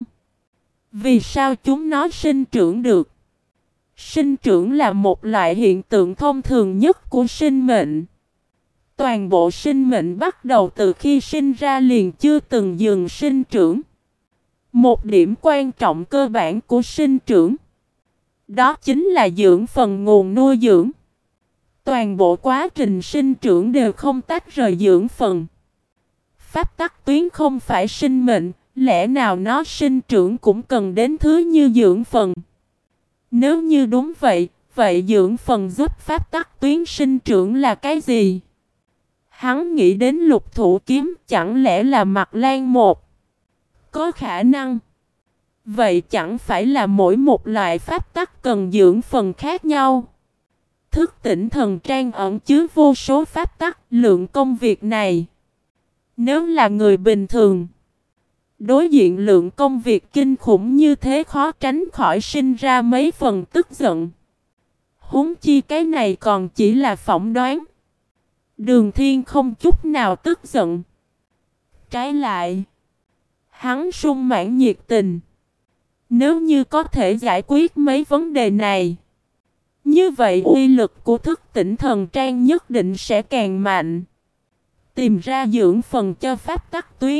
Vì sao chúng nó sinh trưởng được? Sinh trưởng là một loại hiện tượng thông thường nhất của sinh mệnh. Toàn bộ sinh mệnh bắt đầu từ khi sinh ra liền chưa từng dừng sinh trưởng. Một điểm quan trọng cơ bản của sinh trưởng, đó chính là dưỡng phần nguồn nuôi dưỡng. Toàn bộ quá trình sinh trưởng đều không tách rời dưỡng phần. Pháp tắc tuyến không phải sinh mệnh, lẽ nào nó sinh trưởng cũng cần đến thứ như dưỡng phần? Nếu như đúng vậy, vậy dưỡng phần giúp pháp tắc tuyến sinh trưởng là cái gì? Hắn nghĩ đến Lục Thủ kiếm, chẳng lẽ là Mặt Lan một? Có khả năng. Vậy chẳng phải là mỗi một loại pháp tắc cần dưỡng phần khác nhau? Thức tỉnh thần trang ẩn chứa vô số pháp tắc, lượng công việc này. Nếu là người bình thường, đối diện lượng công việc kinh khủng như thế khó tránh khỏi sinh ra mấy phần tức giận. Huống chi cái này còn chỉ là phỏng đoán. Đường Thiên không chút nào tức giận. Trái lại, hắn sung mãn nhiệt tình. Nếu như có thể giải quyết mấy vấn đề này, như vậy uy lực của thức tỉnh thần trang nhất định sẽ càng mạnh. Tìm ra dưỡng phần cho pháp tắc tuyến.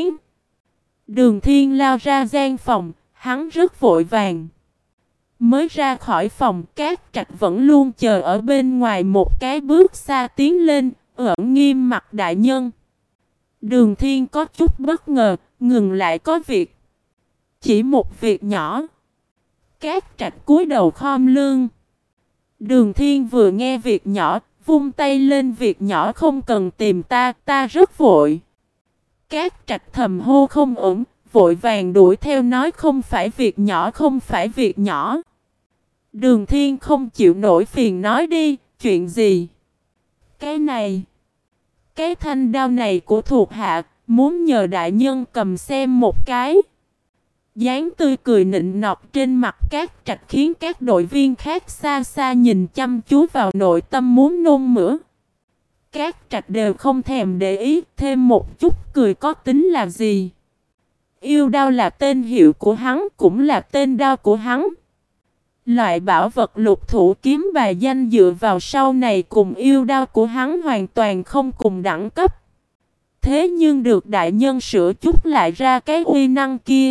Đường Thiên lao ra gian phòng, hắn rất vội vàng. Mới ra khỏi phòng, Cát Trạch vẫn luôn chờ ở bên ngoài một cái bước xa tiến lên, ẩn nghiêm mặt đại nhân. Đường Thiên có chút bất ngờ, ngừng lại có việc. Chỉ một việc nhỏ. Cát Trạch cúi đầu khom lưng. Đường Thiên vừa nghe việc nhỏ, vung tay lên, việc nhỏ không cần tìm ta, ta rất vội. Cát Trạch thầm hô không ổn, vội vàng đuổi theo nói không phải việc nhỏ, không phải việc nhỏ. Đường Thiên không chịu nổi phiền nói đi, chuyện gì? Cái này, cái thanh đao này của thuộc hạ, muốn nhờ đại nhân cầm xem một cái. Dáng tươi cười nịnh nọt trên mặt Cát Trạch khiến các đội viên khác xa xa nhìn chăm chú vào nội tâm muốn nôn mửa. Cát Trạch đều không thèm để ý, thêm một chút cười có tính là gì. Yêu đao là tên hiệu của hắn, cũng là tên đao của hắn. Loại bảo vật lục thủ kiếm bài danh dựa vào sau này cùng yêu đao của hắn hoàn toàn không cùng đẳng cấp. Thế nhưng được đại nhân sửa chút lại ra cái uy năng kia.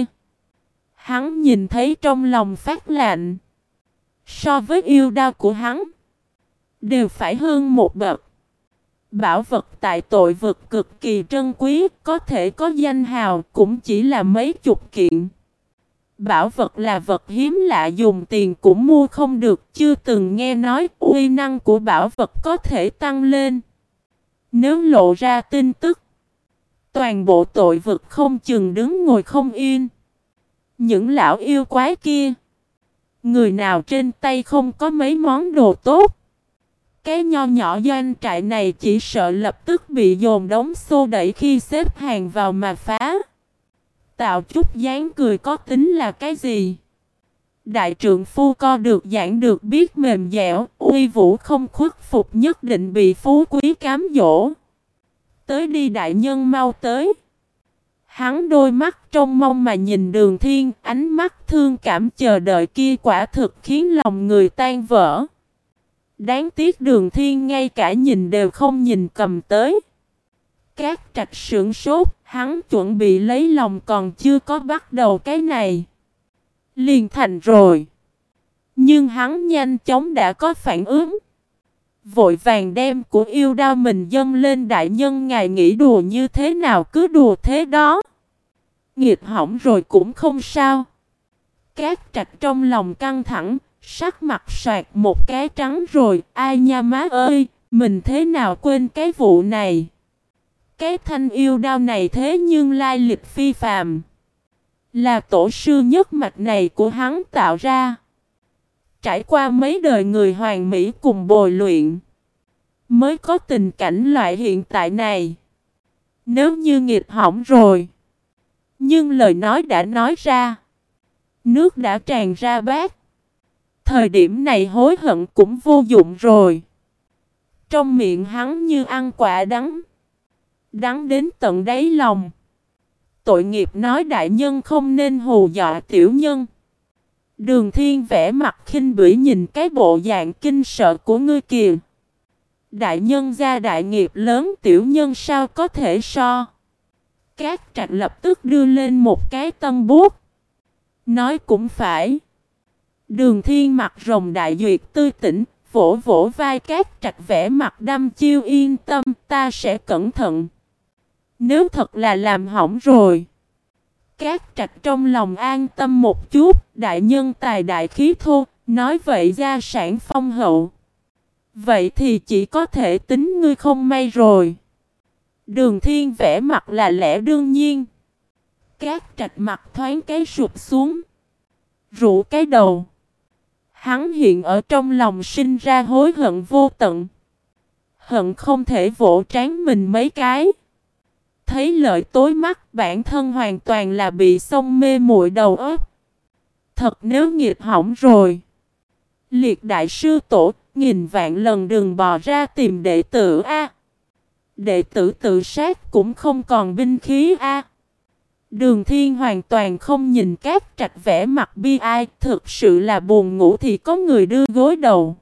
Hắn nhìn thấy trong lòng phát lạnh. So với yêu đao của hắn, đều phải hơn một bậc. Bảo vật tại tội vực cực kỳ trân quý, có thể có danh hào cũng chỉ là mấy chục kiện. Bảo vật là vật hiếm lạ dùng tiền cũng mua không được, chưa từng nghe nói uy năng của bảo vật có thể tăng lên. Nếu lộ ra tin tức, toàn bộ tội vực không chừng đứng ngồi không yên. Những lão yêu quái kia, người nào trên tay không có mấy món đồ tốt, cái nho nhỏ doanh trại này chỉ sợ lập tức bị dồn đống xô đẩy khi xếp hàng vào mà phá. Tạo chút dáng cười có tính là cái gì? Đại trượng phu co được giảng được biết mềm dẻo, uy vũ không khuất phục nhất định bị phú quý cám dỗ. Tới đi đại nhân mau tới. Hắn đôi mắt trông mong mà nhìn Đường Thiên, ánh mắt thương cảm chờ đợi kia quả thực khiến lòng người tan vỡ. Đáng tiếc Đường Thiên ngay cả nhìn đều không nhìn cầm tới. Cát Trạch sửng sốt, hắn chuẩn bị lấy lòng còn chưa có bắt đầu cái này. Liền thành rồi. Nhưng hắn nhanh chóng đã có phản ứng. Vội vàng đem của yêu đao mình dâng lên đại nhân, ngài nghĩ đùa như thế nào cứ đùa thế đó. Nghiệt hỏng rồi cũng không sao. Cát Trạch trong lòng căng thẳng, sắc mặt soạt một cái trắng rồi. Ai nha má ơi, mình thế nào quên cái vụ này. Cái thanh yêu đao này thế nhưng lai lịch phi phàm. Là tổ sư nhất mạch này của hắn tạo ra. Trải qua mấy đời người hoàn mỹ cùng bồi luyện, mới có tình cảnh loại hiện tại này. Nếu như nghịch hỏng rồi, nhưng lời nói đã nói ra, nước đã tràn ra bát. Thời điểm này hối hận cũng vô dụng rồi. Trong miệng hắn như ăn quả đắng, đắng đến tận đáy lòng. Tội nghiệp nói đại nhân không nên hù dọa tiểu nhân. Đường Thiên vẽ mặt khinh bỉ nhìn cái bộ dạng kinh sợ của ngươi kìa. Đại nhân gia đại nghiệp lớn, tiểu nhân sao có thể so. Cát Trạch lập tức đưa lên một cái tân bút. Nói cũng phải. Đường Thiên mặt rồng đại duyệt tươi tỉnh, vỗ vỗ vai Cát Trạch vẽ mặt đăm chiêu, yên tâm, ta sẽ cẩn thận. Nếu thật là làm hỏng rồi. Cát Trạch trong lòng an tâm một chút, đại nhân tài đại khí thô, nói vậy gia sản phong hậu. Vậy thì chỉ có thể tính ngươi không may rồi. Đường Thiên vẽ mặt là lẽ đương nhiên. Cát Trạch mặt thoáng cái sụp xuống, rũ cái đầu. Hắn hiện ở trong lòng sinh ra hối hận vô tận. Hận không thể vỗ trán mình mấy cái. Thấy lợi tối mắt, bản thân hoàn toàn là bị xông mê muội đầu óc. Thật nếu nghiệt hỏng rồi. Liệt đại sư tổ, nghìn vạn lần đừng bò ra tìm đệ tử a. Đệ tử tự sát cũng không còn binh khí a. Đường Thiên hoàn toàn không nhìn Cát Trạch vẽ mặt bi ai, thực sự là buồn ngủ thì có người đưa gối đầu.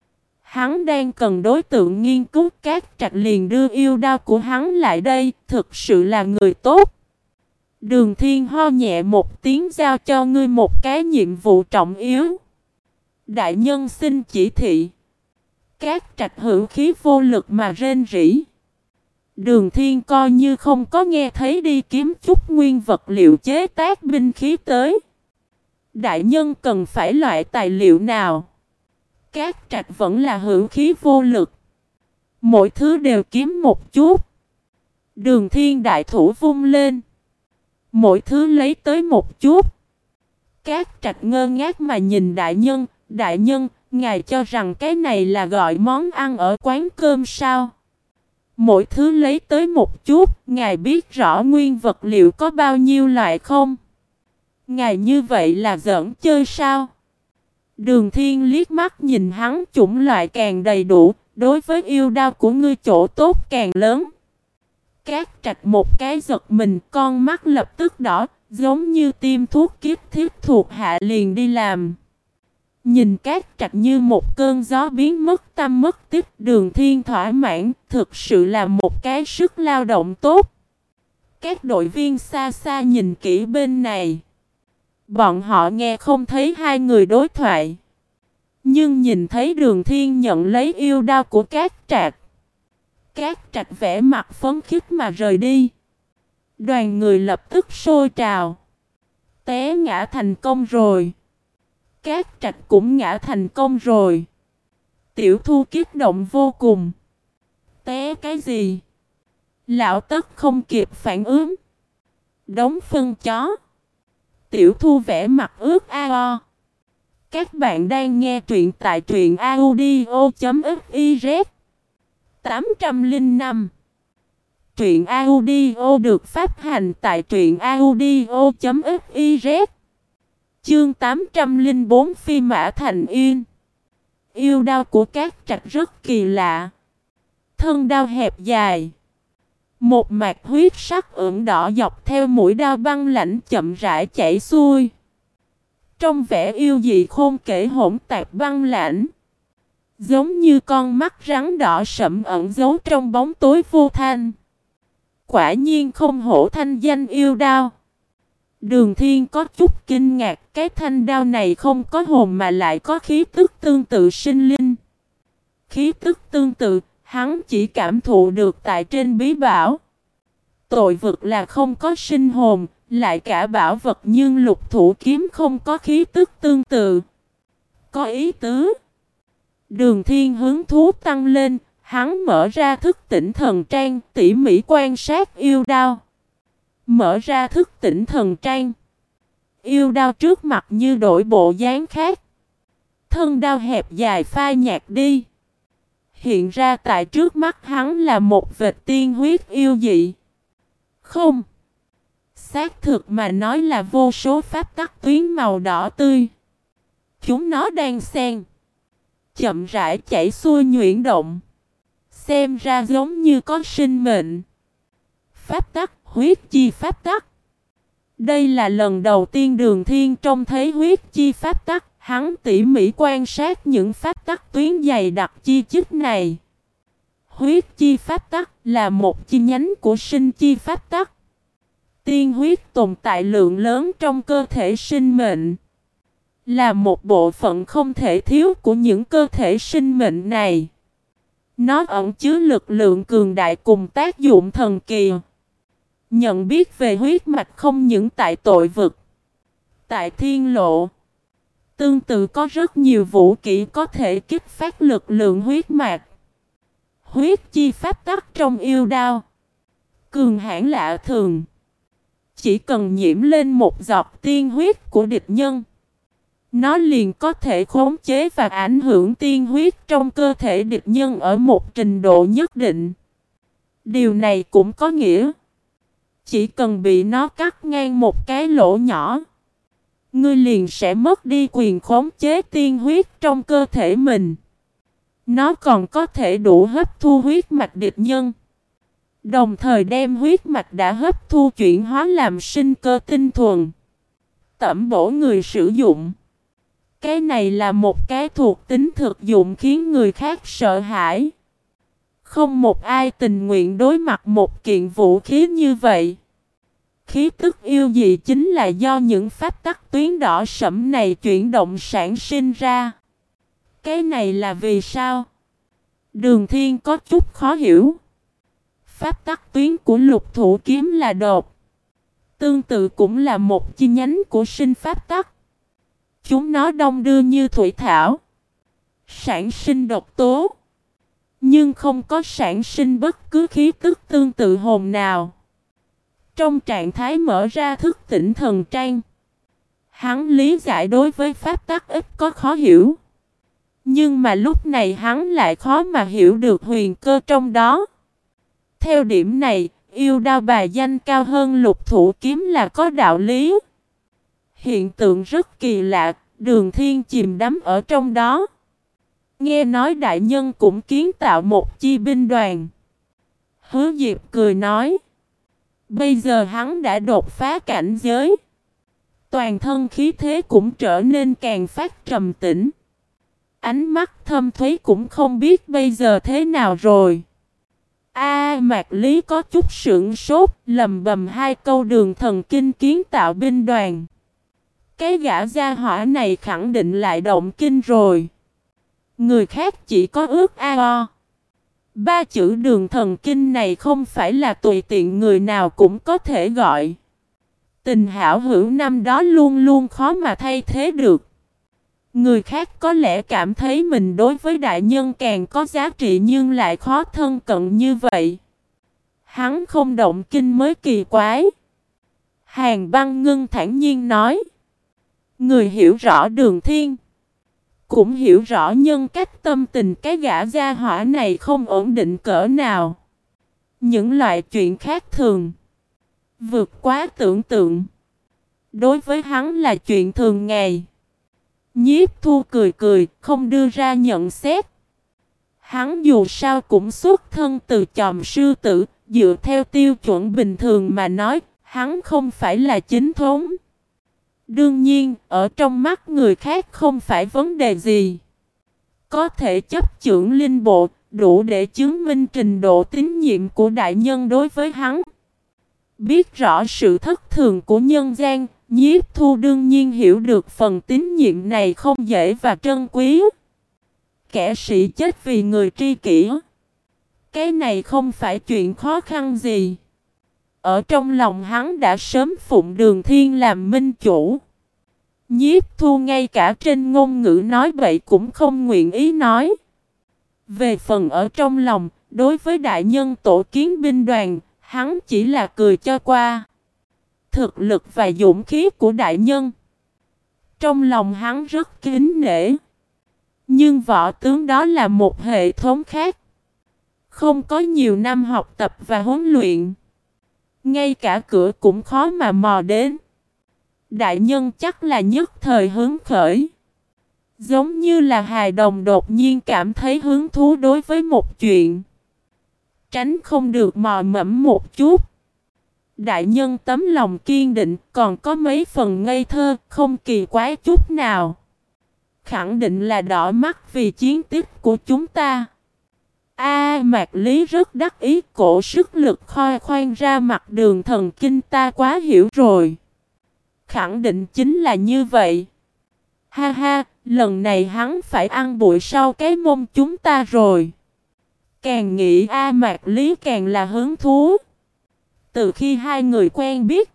Hắn đang cần đối tượng nghiên cứu, Cát Trạch liền đưa yêu đao của hắn lại đây, thực sự là người tốt. Đường Thiên ho nhẹ một tiếng, giao cho ngươi một cái nhiệm vụ trọng yếu. Đại nhân xin chỉ thị. Cát Trạch hữu khí vô lực mà rên rỉ. Đường Thiên coi như không có nghe thấy, đi kiếm chút nguyên vật liệu chế tác binh khí tới. Đại nhân cần phải loại tài liệu nào? Cát Trạch vẫn là hữu khí vô lực. Mỗi thứ đều kiếm một chút. Đường Thiên đại thủ vung lên. Mỗi thứ lấy tới một chút. Cát Trạch ngơ ngác mà nhìn đại nhân. Đại nhân, ngài cho rằng cái này là gọi món ăn ở quán cơm sao? Mỗi thứ lấy tới một chút. Ngài biết rõ nguyên vật liệu có bao nhiêu loại không? Ngài như vậy là giỡn chơi sao? Đường Thiên liếc mắt nhìn hắn, chủng loại càng đầy đủ, đối với yêu đao của ngươi chỗ tốt càng lớn. Cát Trạch một cái giật mình, con mắt lập tức đỏ, giống như tiêm thuốc kiếp thiết thuộc hạ liền đi làm. Nhìn Cát Trạch như một cơn gió biến mất tăm mất tích, Đường Thiên thỏa mãn, thực sự là một cái sức lao động tốt. Các đội viên xa xa nhìn kỹ bên này. Bọn họ nghe không thấy hai người đối thoại. Nhưng nhìn thấy Đường Thiên nhận lấy yêu đao của Cát Trạch. Cát Trạch vẽ mặt phấn khích mà rời đi. Đoàn người lập tức sôi trào. Té ngã thành công rồi. Cát Trạch cũng ngã thành công rồi. Tiểu Thu kích động vô cùng. Té cái gì? Lão Tất không kịp phản ứng. Đống phân chó. Tiểu Thu vẽ mặt ướt a o. Các bạn đang nghe truyện tại truyện audio chấm fiz. tám trăm lẻ năm. Truyện audio được phát hành tại truyện audio chấm fiz. Chương tám trăm lẻ bốn Phi Mã Thành Yên. Yêu đao của Cát Trạch rất kỳ lạ. Thân đao hẹp dài. Một mạt huyết sắc ửng đỏ dọc theo mũi đao băng lãnh chậm rãi chảy xuôi. Trong vẻ yêu dị khôn kể hỗn tạp băng lãnh. Giống như con mắt rắn đỏ sẫm ẩn giấu trong bóng tối vô thanh. Quả nhiên không hổ thanh danh yêu đao. Đường Thiên có chút kinh ngạc, cái thanh đao này không có hồn mà lại có khí tức tương tự sinh linh. Khí tức tương tự, hắn chỉ cảm thụ được tại trên bí bảo. Tội vực là không có sinh hồn, lại cả bảo vật nhưng lục thủ kiếm không có khí tức tương tự. Có ý tứ. Đường Thiên hứng thú tăng lên, hắn mở ra thức tỉnh thần trang, tỉ mỉ quan sát yêu đao. Mở ra thức tỉnh thần trang. Yêu đao trước mặt như đổi bộ dáng khác. Thân đao hẹp dài phai nhạt đi. Hiện ra tại trước mắt hắn là một vệt tiên huyết yêu dị. Không. Xác thực mà nói là vô số pháp tắc tuyến màu đỏ tươi. Chúng nó đang xen. Chậm rãi chảy xuôi nhuyễn động. Xem ra giống như có sinh mệnh. Pháp tắc, huyết chi pháp tắc. Đây là lần đầu tiên Đường Thiên trông thấy huyết chi pháp tắc. Hắn tỉ mỉ quan sát những pháp tắc tuyến dày đặc chi chít này. Huyết chi pháp tắc là một chi nhánh của sinh chi pháp tắc. Tiên huyết tồn tại lượng lớn trong cơ thể sinh mệnh. Là một bộ phận không thể thiếu của những cơ thể sinh mệnh này. Nó ẩn chứa lực lượng cường đại cùng tác dụng thần kỳ. Nhận biết về huyết mạch không những tại tội vực, tại thiên lộ. Tương tự có rất nhiều vũ kỹ có thể kích phát lực lượng huyết mạch. Huyết chi pháp tắc trong yêu đao. Cường hãn lạ thường. Chỉ cần nhiễm lên một giọt tiên huyết của địch nhân. Nó liền có thể khống chế và ảnh hưởng tiên huyết trong cơ thể địch nhân ở một trình độ nhất định. Điều này cũng có nghĩa. Chỉ cần bị nó cắt ngang một cái lỗ nhỏ. Ngươi liền sẽ mất đi quyền khống chế tiên huyết trong cơ thể mình. Nó còn có thể đủ hấp thu huyết mạch địch nhân. Đồng thời đem huyết mạch đã hấp thu chuyển hóa làm sinh cơ tinh thuần. Tẩm bổ người sử dụng. Cái này là một cái thuộc tính thực dụng khiến người khác sợ hãi. Không một ai tình nguyện đối mặt một kiện vũ khí như vậy. Khí tức yêu dị chính là do những pháp tắc tuyến đỏ sẫm này chuyển động sản sinh ra. Cái này là vì sao? Đường Thiên có chút khó hiểu. Pháp tắc tuyến của lục thủ kiếm là đột. Tương tự cũng là một chi nhánh của sinh pháp tắc. Chúng nó đông đưa như thủy thảo. Sản sinh độc tố. Nhưng không có sản sinh bất cứ khí tức tương tự hồn nào. Trong trạng thái mở ra thức tỉnh thần trang. Hắn lý giải đối với pháp tắc ít có khó hiểu. Nhưng mà lúc này hắn lại khó mà hiểu được huyền cơ trong đó. Theo điểm này, yêu đao bà danh cao hơn lục thủ kiếm là có đạo lý. Hiện tượng rất kỳ lạ, Đường Thiên chìm đắm ở trong đó. Nghe nói đại nhân cũng kiến tạo một chi binh đoàn. Hứa Diệp cười nói. Bây giờ hắn đã đột phá cảnh giới. toàn thân khí thế cũng trở nên càng phát trầm tĩnh. Ánh mắt thâm thúy cũng không biết bây giờ thế nào rồi. A Mạc Lý có chút sững sốt, lầm bầm hai câu đường thần kinh kiến tạo binh đoàn. Cái gã gia hỏa này khẳng định lại động kinh rồi. Người khác chỉ có ước ao. Ba chữ đường thần kinh này không phải là tùy tiện người nào cũng có thể gọi. Tình hảo hữu năm đó luôn luôn khó mà thay thế được. Người khác có lẽ cảm thấy mình đối với đại nhân càng có giá trị nhưng lại khó thân cận như vậy. Hắn không động kinh mới kỳ quái. Hàn Băng Ngưng thản nhiên nói. Người hiểu rõ Đường Thiên, cũng hiểu rõ nhân cách tâm tình cái gã gia hỏa này không ổn định cỡ nào. Những loại chuyện khác thường, vượt quá tưởng tượng, đối với hắn là chuyện thường ngày. Nhiếp Thu cười cười, không đưa ra nhận xét. Hắn dù sao cũng xuất thân từ chòm sư tử, dựa theo tiêu chuẩn bình thường mà nói, hắn không phải là chính thống. Đương nhiên, ở trong mắt người khác không phải vấn đề gì. Có thể chấp chưởng linh bộ, đủ để chứng minh trình độ tín nhiệm của đại nhân đối với hắn. Biết rõ sự thất thường của nhân gian, Nhiếp Thu đương nhiên hiểu được phần tín nhiệm này không dễ và trân quý. Kẻ sĩ chết vì người tri kỷ, cái này không phải chuyện khó khăn gì. Ở trong lòng hắn đã sớm phụng Đường Thiên làm minh chủ. Nhiếp Thu ngay cả trên ngôn ngữ nói bậy cũng không nguyện ý nói. Về phần ở trong lòng, đối với đại nhân tổ kiến binh đoàn, hắn chỉ là cười cho qua. Thực lực và dũng khí của đại nhân, trong lòng hắn rất kính nể. Nhưng võ tướng đó là một hệ thống khác. Không có nhiều năm học tập và huấn luyện, ngay cả cửa cũng khó mà mò đến. Đại nhân chắc là nhất thời hứng khởi, giống như là hài đồng đột nhiên cảm thấy hứng thú đối với một chuyện, tránh không được mò mẫm một chút. Đại nhân tấm lòng kiên định, còn có mấy phần ngây thơ, không kỳ quái chút nào. Khẳng định là đỏ mắt vì chiến tích của chúng ta. A Mạc Lý rất đắc ý, cổ sức lực khoe khoang ra mặt đường thần kinh, ta quá hiểu rồi. Khẳng định chính là như vậy. Ha ha, lần này hắn phải ăn bụi sau cái mông chúng ta rồi. Càng nghĩ A Mạc Lý càng là hứng thú. Từ khi hai người quen biết,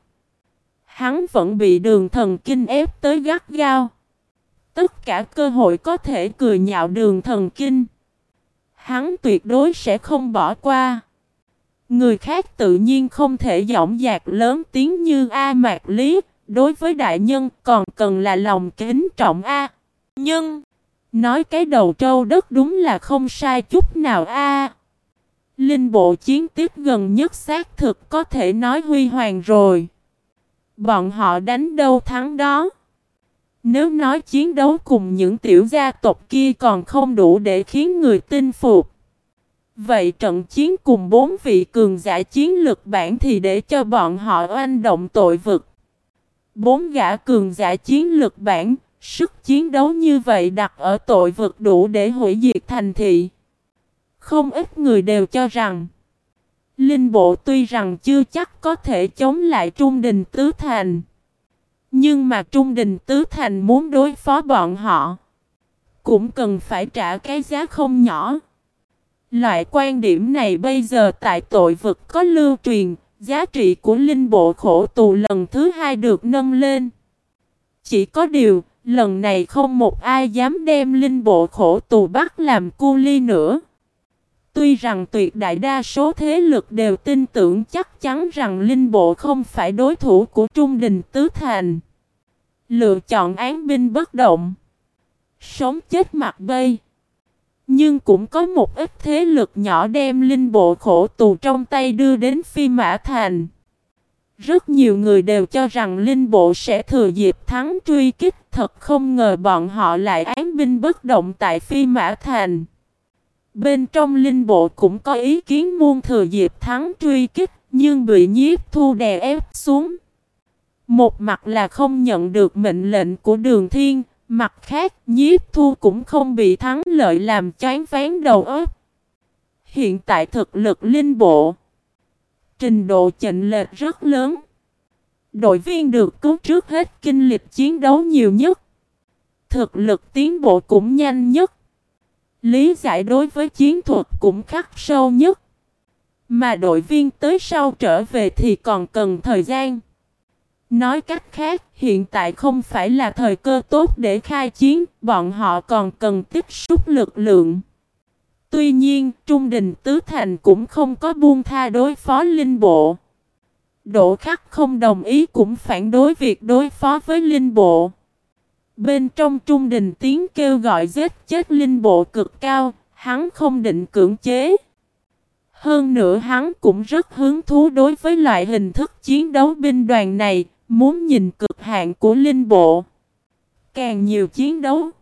hắn vẫn bị đường thần kinh ép tới gắt gao. Tất cả cơ hội có thể cười nhạo đường thần kinh, hắn tuyệt đối sẽ không bỏ qua. Người khác tự nhiên không thể dõng dạc lớn tiếng như A Mạc Lý. Đối với đại nhân còn cần là lòng kính trọng A. Nhưng nói cái đầu trâu đất đúng là không sai chút nào A. Linh bộ chiến tiếp gần nhất xác thực có thể nói huy hoàng rồi. Bọn họ đánh đâu thắng đó. Nếu nói chiến đấu cùng những tiểu gia tộc kia còn không đủ để khiến người tin phục, vậy trận chiến cùng bốn vị cường giả chiến lực bản thì để cho bọn họ oanh động tội vực. Bốn gã cường giả chiến lực bản, sức chiến đấu như vậy đặt ở tội vực đủ để hủy diệt thành thị. Không ít người đều cho rằng Linh bộ tuy rằng chưa chắc có thể chống lại Trung Đình Tứ Thành, nhưng mà Trung Đình Tứ Thành muốn đối phó bọn họ cũng cần phải trả cái giá không nhỏ. Loại quan điểm này bây giờ tại tội vực có lưu truyền. Giá trị của linh bộ khổ tù lần thứ hai được nâng lên. Chỉ có điều, lần này không một ai dám đem linh bộ khổ tù bắt làm cu ly nữa. Tuy rằng tuyệt đại đa số thế lực đều tin tưởng chắc chắn rằng linh bộ không phải đối thủ của Trung Đình Tứ Thành, lựa chọn án binh bất động, sống chết mặc bay. Nhưng cũng có một ít thế lực nhỏ đem linh bộ khổ tù trong tay đưa đến Phi Mã Thành. Rất nhiều người đều cho rằng linh bộ sẽ thừa dịp thắng truy kích, thật không ngờ bọn họ lại án binh bất động tại Phi Mã Thành. Bên trong linh bộ cũng có ý kiến muốn thừa dịp thắng truy kích, nhưng bị Nhiếp Thu đè ép xuống. Một mặt là không nhận được mệnh lệnh của Đường Thiên, mặt khác Nhiếp Thu cũng không bị thắng lợi làm choáng váng đầu óc. Hiện tại thực lực linh bộ, trình độ chênh lệch rất lớn. Đội viên được cứu trước hết kinh lịch chiến đấu nhiều nhất, thực lực tiến bộ cũng nhanh nhất, lý giải đối với chiến thuật cũng khắc sâu nhất. Mà đội viên tới sau trở về thì còn cần thời gian. Nói cách khác, hiện tại không phải là thời cơ tốt để khai chiến, bọn họ còn cần tích xúc lực lượng. Tuy nhiên, Trung Đình Tứ Thành cũng không có buông tha đối phó linh bộ. Đỗ Khắc không đồng ý cũng phản đối việc đối phó với linh bộ. Bên trong Trung Đình tiếng kêu gọi giết chết linh bộ cực cao, hắn không định cưỡng chế. Hơn nữa hắn cũng rất hứng thú đối với loại hình thức chiến đấu binh đoàn này, muốn nhìn cực hạn của linh bộ. Càng nhiều chiến đấu,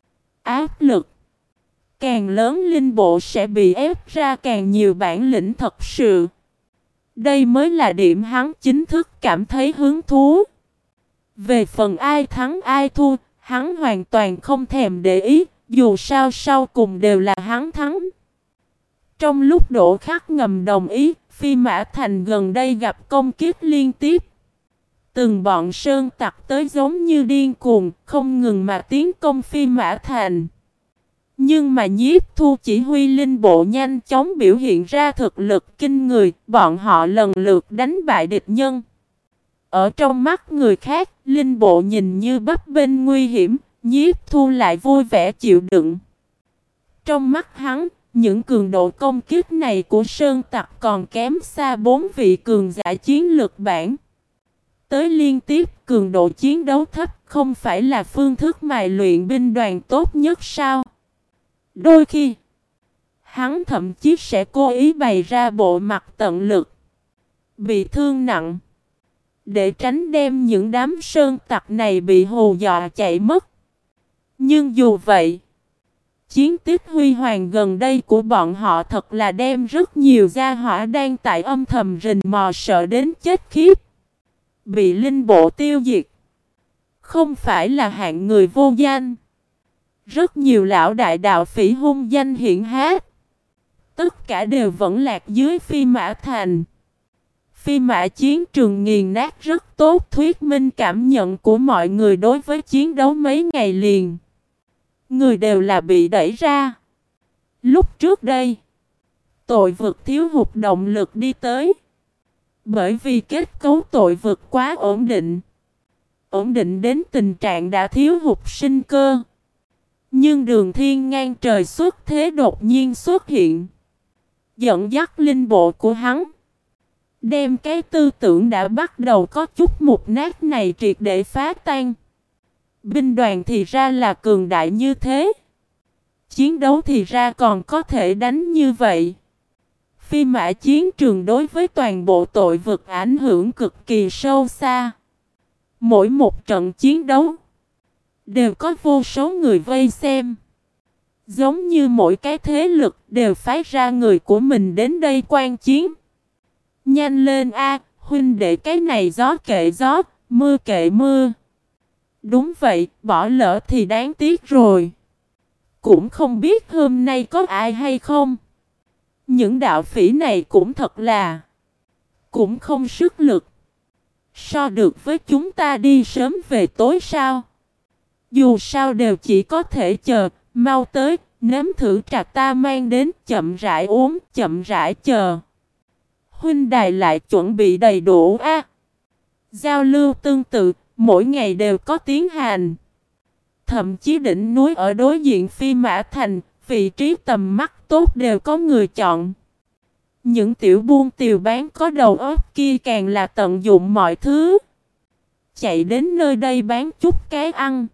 áp lực càng lớn, linh bộ sẽ bị ép ra càng nhiều bản lĩnh thật sự. Đây mới là điểm hắn chính thức cảm thấy hứng thú. Về phần ai thắng ai thua, hắn hoàn toàn không thèm để ý, dù sao sau cùng đều là hắn thắng. Trong lúc Đỗ Khắc ngầm đồng ý, Phi Mã Thành gần đây gặp công kích liên tiếp. Từng bọn sơn tặc tới giống như điên cuồng, không ngừng mà tiến công Phi Mã Thành. Nhưng mà Nhiếp Thu chỉ huy linh bộ nhanh chóng biểu hiện ra thực lực kinh người, bọn họ lần lượt đánh bại địch nhân. Ở trong mắt người khác, linh bộ nhìn như bấp bênh nguy hiểm, Nhiếp Thu lại vui vẻ chịu đựng. Trong mắt hắn, những cường độ công kích này của sơn tặc còn kém xa bốn vị cường giả chiến lực bản. Tới liên tiếp cường độ chiến đấu thấp không phải là phương thức mài luyện binh đoàn tốt nhất sao? Đôi khi, hắn thậm chí sẽ cố ý bày ra bộ mặt tận lực, bị thương nặng, để tránh đem những đám sơn tặc này bị hù dọa chạy mất. Nhưng dù vậy, chiến tích huy hoàng gần đây của bọn họ thật là đem rất nhiều gia hỏa đang tại âm thầm rình mò sợ đến chết khiếp. Bị linh bộ tiêu diệt, không phải là hạng người vô danh. Rất nhiều lão đại đạo phỉ hung danh hiển hách, tất cả đều vẫn lạc dưới Phi Mã Thành. Phi Mã chiến trường nghiền nát rất tốt thuyết minh cảm nhận của mọi người đối với chiến đấu mấy ngày liền. Người đều là bị đẩy ra. Lúc trước đây, tội vực thiếu hụt động lực đi tới. Bởi vì kết cấu tội vực quá ổn định. Ổn định đến tình trạng đã thiếu hụt sinh cơ. Nhưng Đường Thiên ngang trời xuất thế đột nhiên xuất hiện, dẫn dắt linh bộ của hắn, đem cái tư tưởng đã bắt đầu có chút mục nát này triệt để phá tan. Binh đoàn thì ra là cường đại như thế, chiến đấu thì ra còn có thể đánh như vậy. Phi Mã chiến trường đối với toàn bộ tội vực ảnh hưởng cực kỳ sâu xa. Mỗi một trận chiến đấu đều có vô số người vây xem. Giống như mỗi cái thế lực đều phái ra người của mình đến đây quan chiến. Nhanh lên a, huynh đệ, cái này gió kệ gió, mưa kệ mưa. Đúng vậy, bỏ lỡ thì đáng tiếc rồi. Cũng không biết hôm nay có ai hay không. Những đạo phỉ này cũng thật là cũng không sức lực. So được với chúng ta đi sớm về tối sao? Dù sao đều chỉ có thể chờ, mau tới, nếm thử trà ta mang đến, chậm rãi uống, chậm rãi chờ. Huynh đài lại chuẩn bị đầy đủ a. Giao lưu tương tự, mỗi ngày đều có tiến hành. Thậm chí đỉnh núi ở đối diện Phi Mã Thành, vị trí tầm mắt tốt đều có người chọn. Những tiểu buôn tiều bán có đầu óc kia càng là tận dụng mọi thứ, chạy đến nơi đây bán chút cái ăn.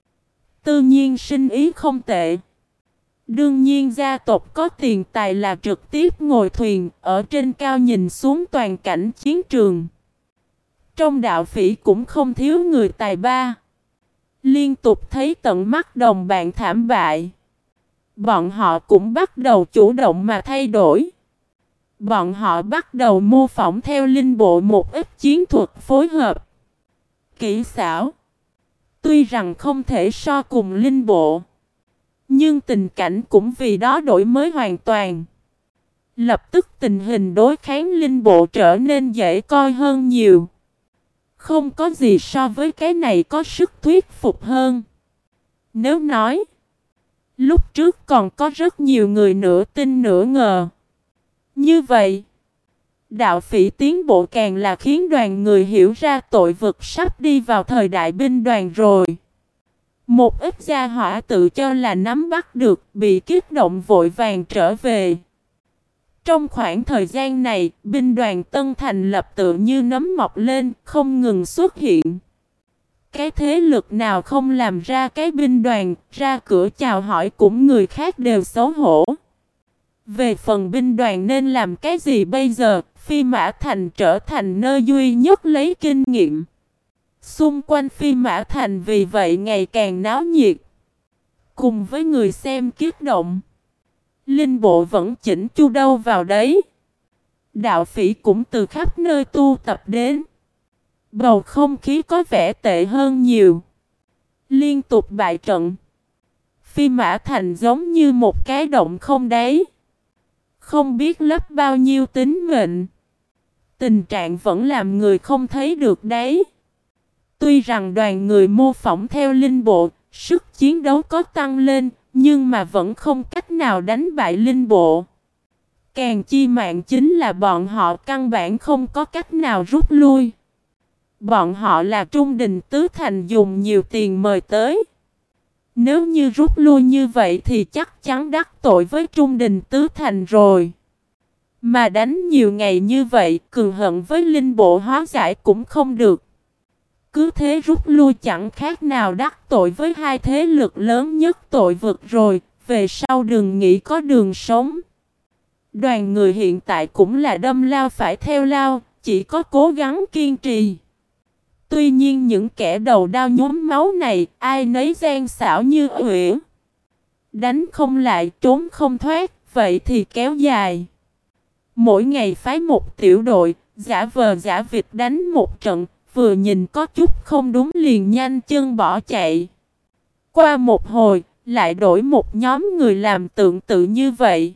Tự nhiên sinh ý không tệ. Đương nhiên gia tộc có tiền tài là trực tiếp ngồi thuyền ở trên cao nhìn xuống toàn cảnh chiến trường. Trong đạo phỉ cũng không thiếu người tài ba. Liên tục thấy tận mắt đồng bạn thảm bại, bọn họ cũng bắt đầu chủ động mà thay đổi. Bọn họ bắt đầu mô phỏng theo linh bộ một ít chiến thuật phối hợp. kỹ xảo. Tuy rằng không thể so cùng linh bộ, nhưng tình cảnh cũng vì đó đổi mới hoàn toàn. Lập tức tình hình đối kháng linh bộ trở nên dễ coi hơn nhiều. Không có gì so với cái này có sức thuyết phục hơn. Nếu nói, lúc trước còn có rất nhiều người nửa tin nửa ngờ. Như vậy, đạo phỉ tiến bộ càng là khiến đoàn người hiểu ra tội vực sắp đi vào thời đại binh đoàn rồi. Một ít gia hỏa tự cho là nắm bắt được, bị kích động vội vàng trở về. Trong khoảng thời gian này, binh đoàn Tân thành lập tự như nấm mọc lên, không ngừng xuất hiện. Cái thế lực nào không làm ra cái binh đoàn, ra cửa chào hỏi cũng người khác đều xấu hổ. Về phần binh đoàn nên làm cái gì bây giờ, Phi Mã Thành trở thành nơi duy nhất lấy kinh nghiệm. Xung quanh Phi Mã Thành vì vậy ngày càng náo nhiệt. Cùng với người xem kiết động, linh bộ vẫn chỉnh chu đâu vào đấy. Đạo phỉ cũng từ khắp nơi tu tập đến. Bầu không khí có vẻ tệ hơn nhiều. Liên tục bại trận. Phi Mã Thành giống như một cái động không đáy. Không biết lấp bao nhiêu tính mệnh. Tình trạng vẫn làm người không thấy được đấy. Tuy rằng đoàn người mô phỏng theo linh bộ, sức chiến đấu có tăng lên, nhưng mà vẫn không cách nào đánh bại linh bộ. Càng chi mạng chính là bọn họ căn bản không có cách nào rút lui. Bọn họ là Trung Đình Tứ Thành dùng nhiều tiền mời tới. Nếu như rút lui như vậy thì chắc chắn đắc tội với Trung Đình Tứ Thành rồi. Mà đánh nhiều ngày như vậy, cường hận với linh bộ hóa giải cũng không được. Cứ thế rút lui chẳng khác nào đắc tội với hai thế lực lớn nhất tội vực rồi, về sau đừng nghĩ có đường sống. Đoàn người hiện tại cũng là đâm lao phải theo lao, chỉ có cố gắng kiên trì. Tuy nhiên những kẻ đầu đao nhuốm máu này, ai nấy gian xảo như uyển. Đánh không lại, trốn không thoát, vậy thì kéo dài. Mỗi ngày phái một tiểu đội, giả vờ giả vịt đánh một trận, vừa nhìn có chút không đúng liền nhanh chân bỏ chạy. Qua một hồi, lại đổi một nhóm người làm tượng tự như vậy.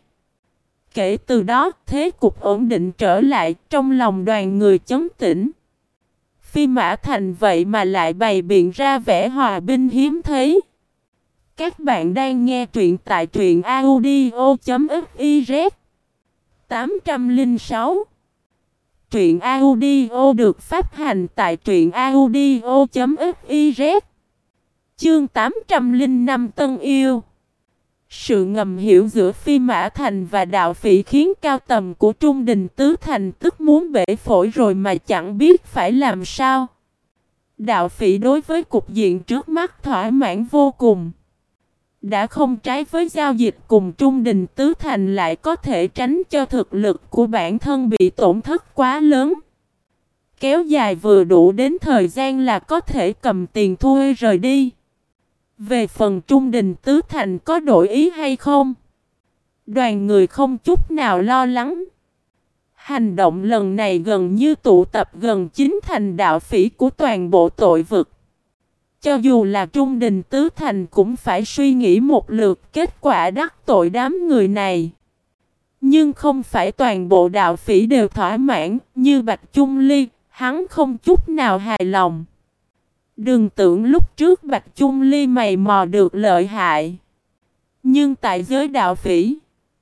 Kể từ đó, thế cục ổn định trở lại, trong lòng đoàn người chấn tĩnh. Phi Mã Thành vậy mà lại bày biện ra vẻ hòa binh hiếm thấy. Các bạn đang nghe truyện tại truyện audio chấm fiz. tám trăm lẻ sáu Truyện audio được phát hành tại truyện audio chấm fiz. Chương tám trăm lẻ năm Tân Yêu. Sự ngầm hiểu giữa Phi Mã Thành và đạo phỉ khiến cao tầm của Trung Đình Tứ Thành tức muốn bể phổi rồi mà chẳng biết phải làm sao. Đạo phỉ đối với cục diện trước mắt thỏa mãn vô cùng. Đã không trái với giao dịch cùng Trung Đình Tứ Thành lại có thể tránh cho thực lực của bản thân bị tổn thất quá lớn. Kéo dài vừa đủ đến thời gian là có thể cầm tiền thuê rời đi. Về phần Trung Đình Tứ Thành có đổi ý hay không? Đoàn người không chút nào lo lắng. Hành động lần này gần như tụ tập gần chín thành đạo phỉ của toàn bộ tội vực. Cho dù là Trung Đình Tứ Thành cũng phải suy nghĩ một lượt kết quả đắc tội đám người này. Nhưng không phải toàn bộ đạo phỉ đều thỏa mãn, như Bạch Chung Ly, hắn không chút nào hài lòng. Đừng tưởng lúc trước Bạch Chung Ly mày mò được lợi hại. Nhưng tại giới đạo phỉ,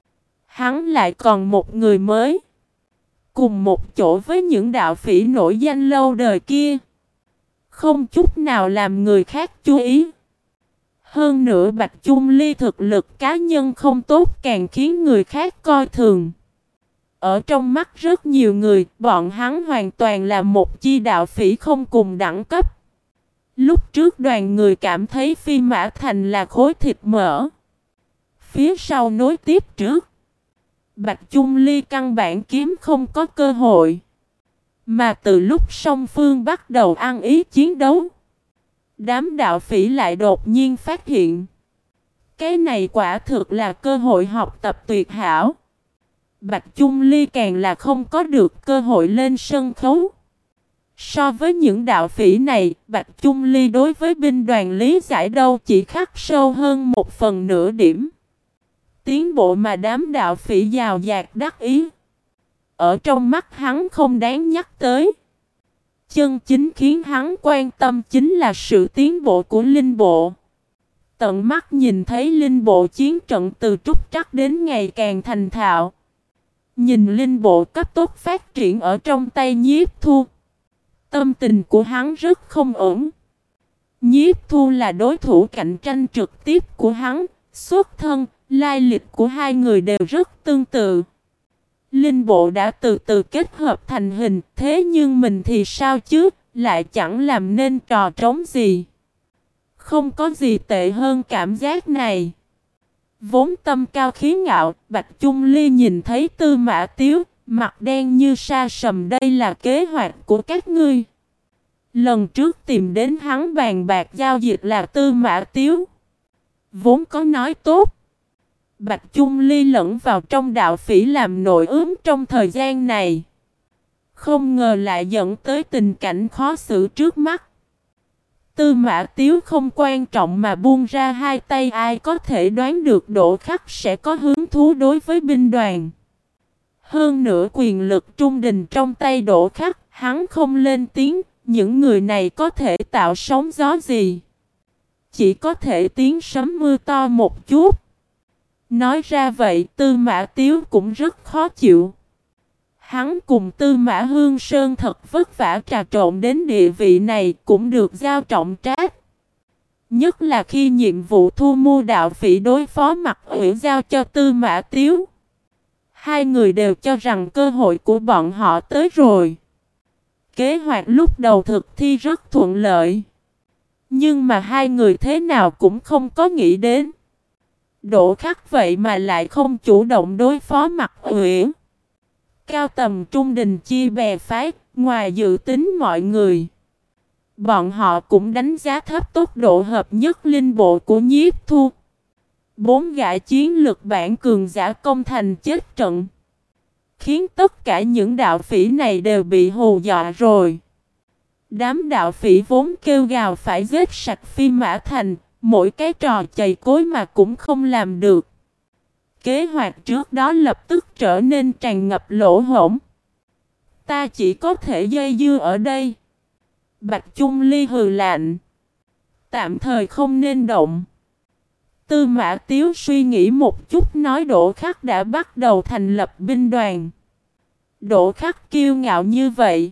hắn lại còn một người mới. Cùng một chỗ với những đạo phỉ nổi danh lâu đời kia. Không chút nào làm người khác chú ý. Hơn nữa Bạch Chung Ly thực lực cá nhân không tốt càng khiến người khác coi thường. Ở trong mắt rất nhiều người, bọn hắn hoàn toàn là một chi đạo phỉ không cùng đẳng cấp. Lúc trước đoàn người cảm thấy Phi Mã Thành là khối thịt mỡ. Phía sau nối tiếp trước. Bạch Chung Ly căn bản kiếm không có cơ hội. Mà từ lúc song phương bắt đầu ăn ý chiến đấu, đám đạo phỉ lại đột nhiên phát hiện. Cái này quả thực là cơ hội học tập tuyệt hảo. Bạch Chung Ly càng là không có được cơ hội lên sân khấu. So với những đạo phỉ này, Bạch Chung Ly đối với binh đoàn lý giải đâu chỉ khắc sâu hơn một phần nửa điểm. Tiến bộ mà đám đạo phỉ giàu dạt đắc ý, ở trong mắt hắn không đáng nhắc tới. Chân chính khiến hắn quan tâm chính là sự tiến bộ của linh bộ. Tận mắt nhìn thấy linh bộ chiến trận từ trúc trắc đến ngày càng thành thạo. Nhìn linh bộ cấp tốc phát triển ở trong tay Nhiếp Thu. Tâm tình của hắn rất không ổn. Nhiếp Thu là đối thủ cạnh tranh trực tiếp của hắn. Xuất thân, lai lịch của hai người đều rất tương tự. Linh bộ đã từ từ kết hợp thành hình. Thế nhưng mình thì sao chứ? Lại chẳng làm nên trò trống gì. Không có gì tệ hơn cảm giác này. Vốn tâm cao khí ngạo, Bạch Chung Ly nhìn thấy Tư Mã Tiếu, mặt đen như sa sầm. Đây là kế hoạch của các ngươi. Lần trước tìm đến hắn bàn bạc giao dịch là Tư Mã Tiếu. Vốn có nói tốt. Bạch Chung Ly lẫn vào trong đạo phỉ làm nội ướm trong thời gian này. Không ngờ lại dẫn tới tình cảnh khó xử trước mắt. Tư Mã Tiếu không quan trọng mà buông ra hai tay, ai có thể đoán được Đỗ Khắc sẽ có hứng thú đối với binh đoàn. Hơn nữa quyền lực trung đình trong tay Đỗ Khắc, hắn không lên tiếng, những người này có thể tạo sóng gió gì. Chỉ có thể tiếng sấm mưa to một chút. Nói ra vậy Tư Mã Tiếu cũng rất khó chịu. Hắn cùng Tư Mã Hương Sơn thật vất vả trà trộn đến địa vị này cũng được giao trọng trách. Nhất là khi nhiệm vụ thu mua đạo phỉ đối phó Mặc Uyển giao cho Tư Mã Tiếu. Hai người đều cho rằng cơ hội của bọn họ tới rồi. Kế hoạch lúc đầu thực thi rất thuận lợi. Nhưng mà hai người thế nào cũng không có nghĩ đến. Đỗ Khắc vậy mà lại không chủ động đối phó Mặc Uyển. Cao tầm trung đình chia bè phái, ngoài dự tính mọi người. Bọn họ cũng đánh giá thấp tốc độ hợp nhất linh bộ của Nhiếp Thu. Bốn gã chiến lực bản cường giả công thành chết trận. Khiến tất cả những đạo phỉ này đều bị hù dọa rồi. Đám đạo phỉ vốn kêu gào phải giết sạch Phi Mã Thành, mỗi cái trò chày cối mà cũng không làm được. Kế hoạch trước đó lập tức trở nên tràn ngập lỗ hổng. Ta chỉ có thể dây dưa ở đây. Bạch Chung Ly hừ lạnh. Tạm thời không nên động. Tư Mã Tiếu suy nghĩ một chút nói Đỗ Khắc đã bắt đầu thành lập binh đoàn. Đỗ Khắc kiêu ngạo như vậy.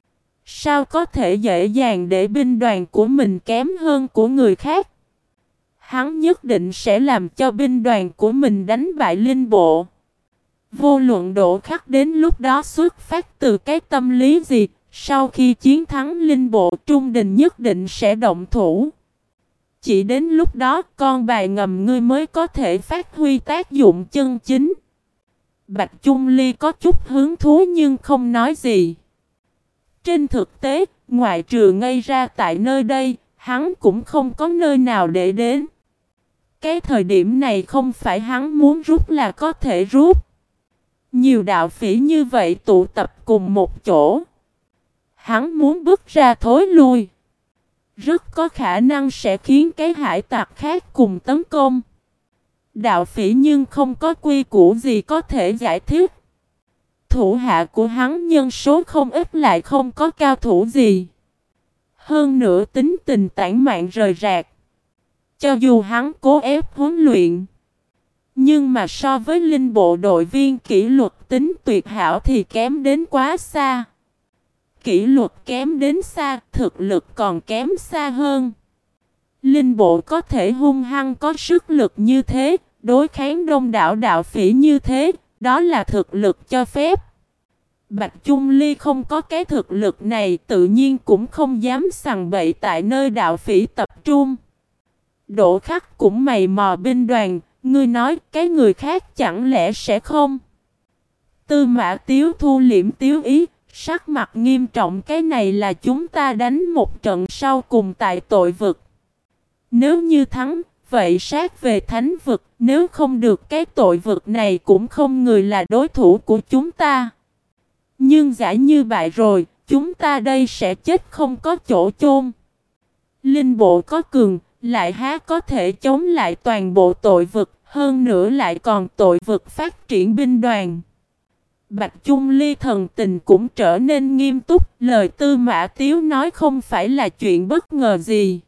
Sao có thể dễ dàng để binh đoàn của mình kém hơn của người khác? Hắn nhất định sẽ làm cho binh đoàn của mình đánh bại linh bộ. Vô luận Đỗ Khắc đến lúc đó xuất phát từ cái tâm lý gì, sau khi chiến thắng linh bộ trung đình nhất định sẽ động thủ. Chỉ đến lúc đó con bài ngầm ngươi mới có thể phát huy tác dụng chân chính. Bạch Chung Ly có chút hứng thú nhưng không nói gì. Trên thực tế, ngoại trừ ngây ra tại nơi đây, hắn cũng không có nơi nào để đến. Cái thời điểm này không phải hắn muốn rút là có thể rút. Nhiều đạo phỉ như vậy tụ tập cùng một chỗ. Hắn muốn bước ra thối lui. Rất có khả năng sẽ khiến cái hải tặc khác cùng tấn công. Đạo phỉ nhưng không có quy củ gì có thể giải thích. Thủ hạ của hắn nhân số không ít lại không có cao thủ gì. Hơn nữa tính tình tản mạn rời rạc. Cho dù hắn cố ép huấn luyện. Nhưng mà so với linh bộ đội viên kỷ luật tính tuyệt hảo thì kém đến quá xa. Kỷ luật kém đến xa, thực lực còn kém xa hơn. Linh bộ có thể hung hăng có sức lực như thế, đối kháng đông đảo đạo phỉ như thế, đó là thực lực cho phép. Bạch Chung Ly không có cái thực lực này, tự nhiên cũng không dám sằng bậy tại nơi đạo phỉ tập trung. Đỗ Khắc cũng mày mò binh đoàn, ngươi nói cái người khác chẳng lẽ sẽ không? Tư Mã Tiếu thu liễm tiếu ý, sắc mặt nghiêm trọng, cái này là chúng ta đánh một trận sau cùng tại tội vực. Nếu như thắng, vậy sát về thánh vực, nếu không được cái tội vực này cũng không người là đối thủ của chúng ta. Nhưng giả như bại rồi, chúng ta đây sẽ chết không có chỗ chôn. Linh bộ có cường, lại há có thể chống lại toàn bộ tội vực, hơn nữa lại còn tội vực phát triển binh đoàn. Bạch Chung Ly thần tình cũng trở nên nghiêm túc, lời Tư Mã Tiếu nói không phải là chuyện bất ngờ gì.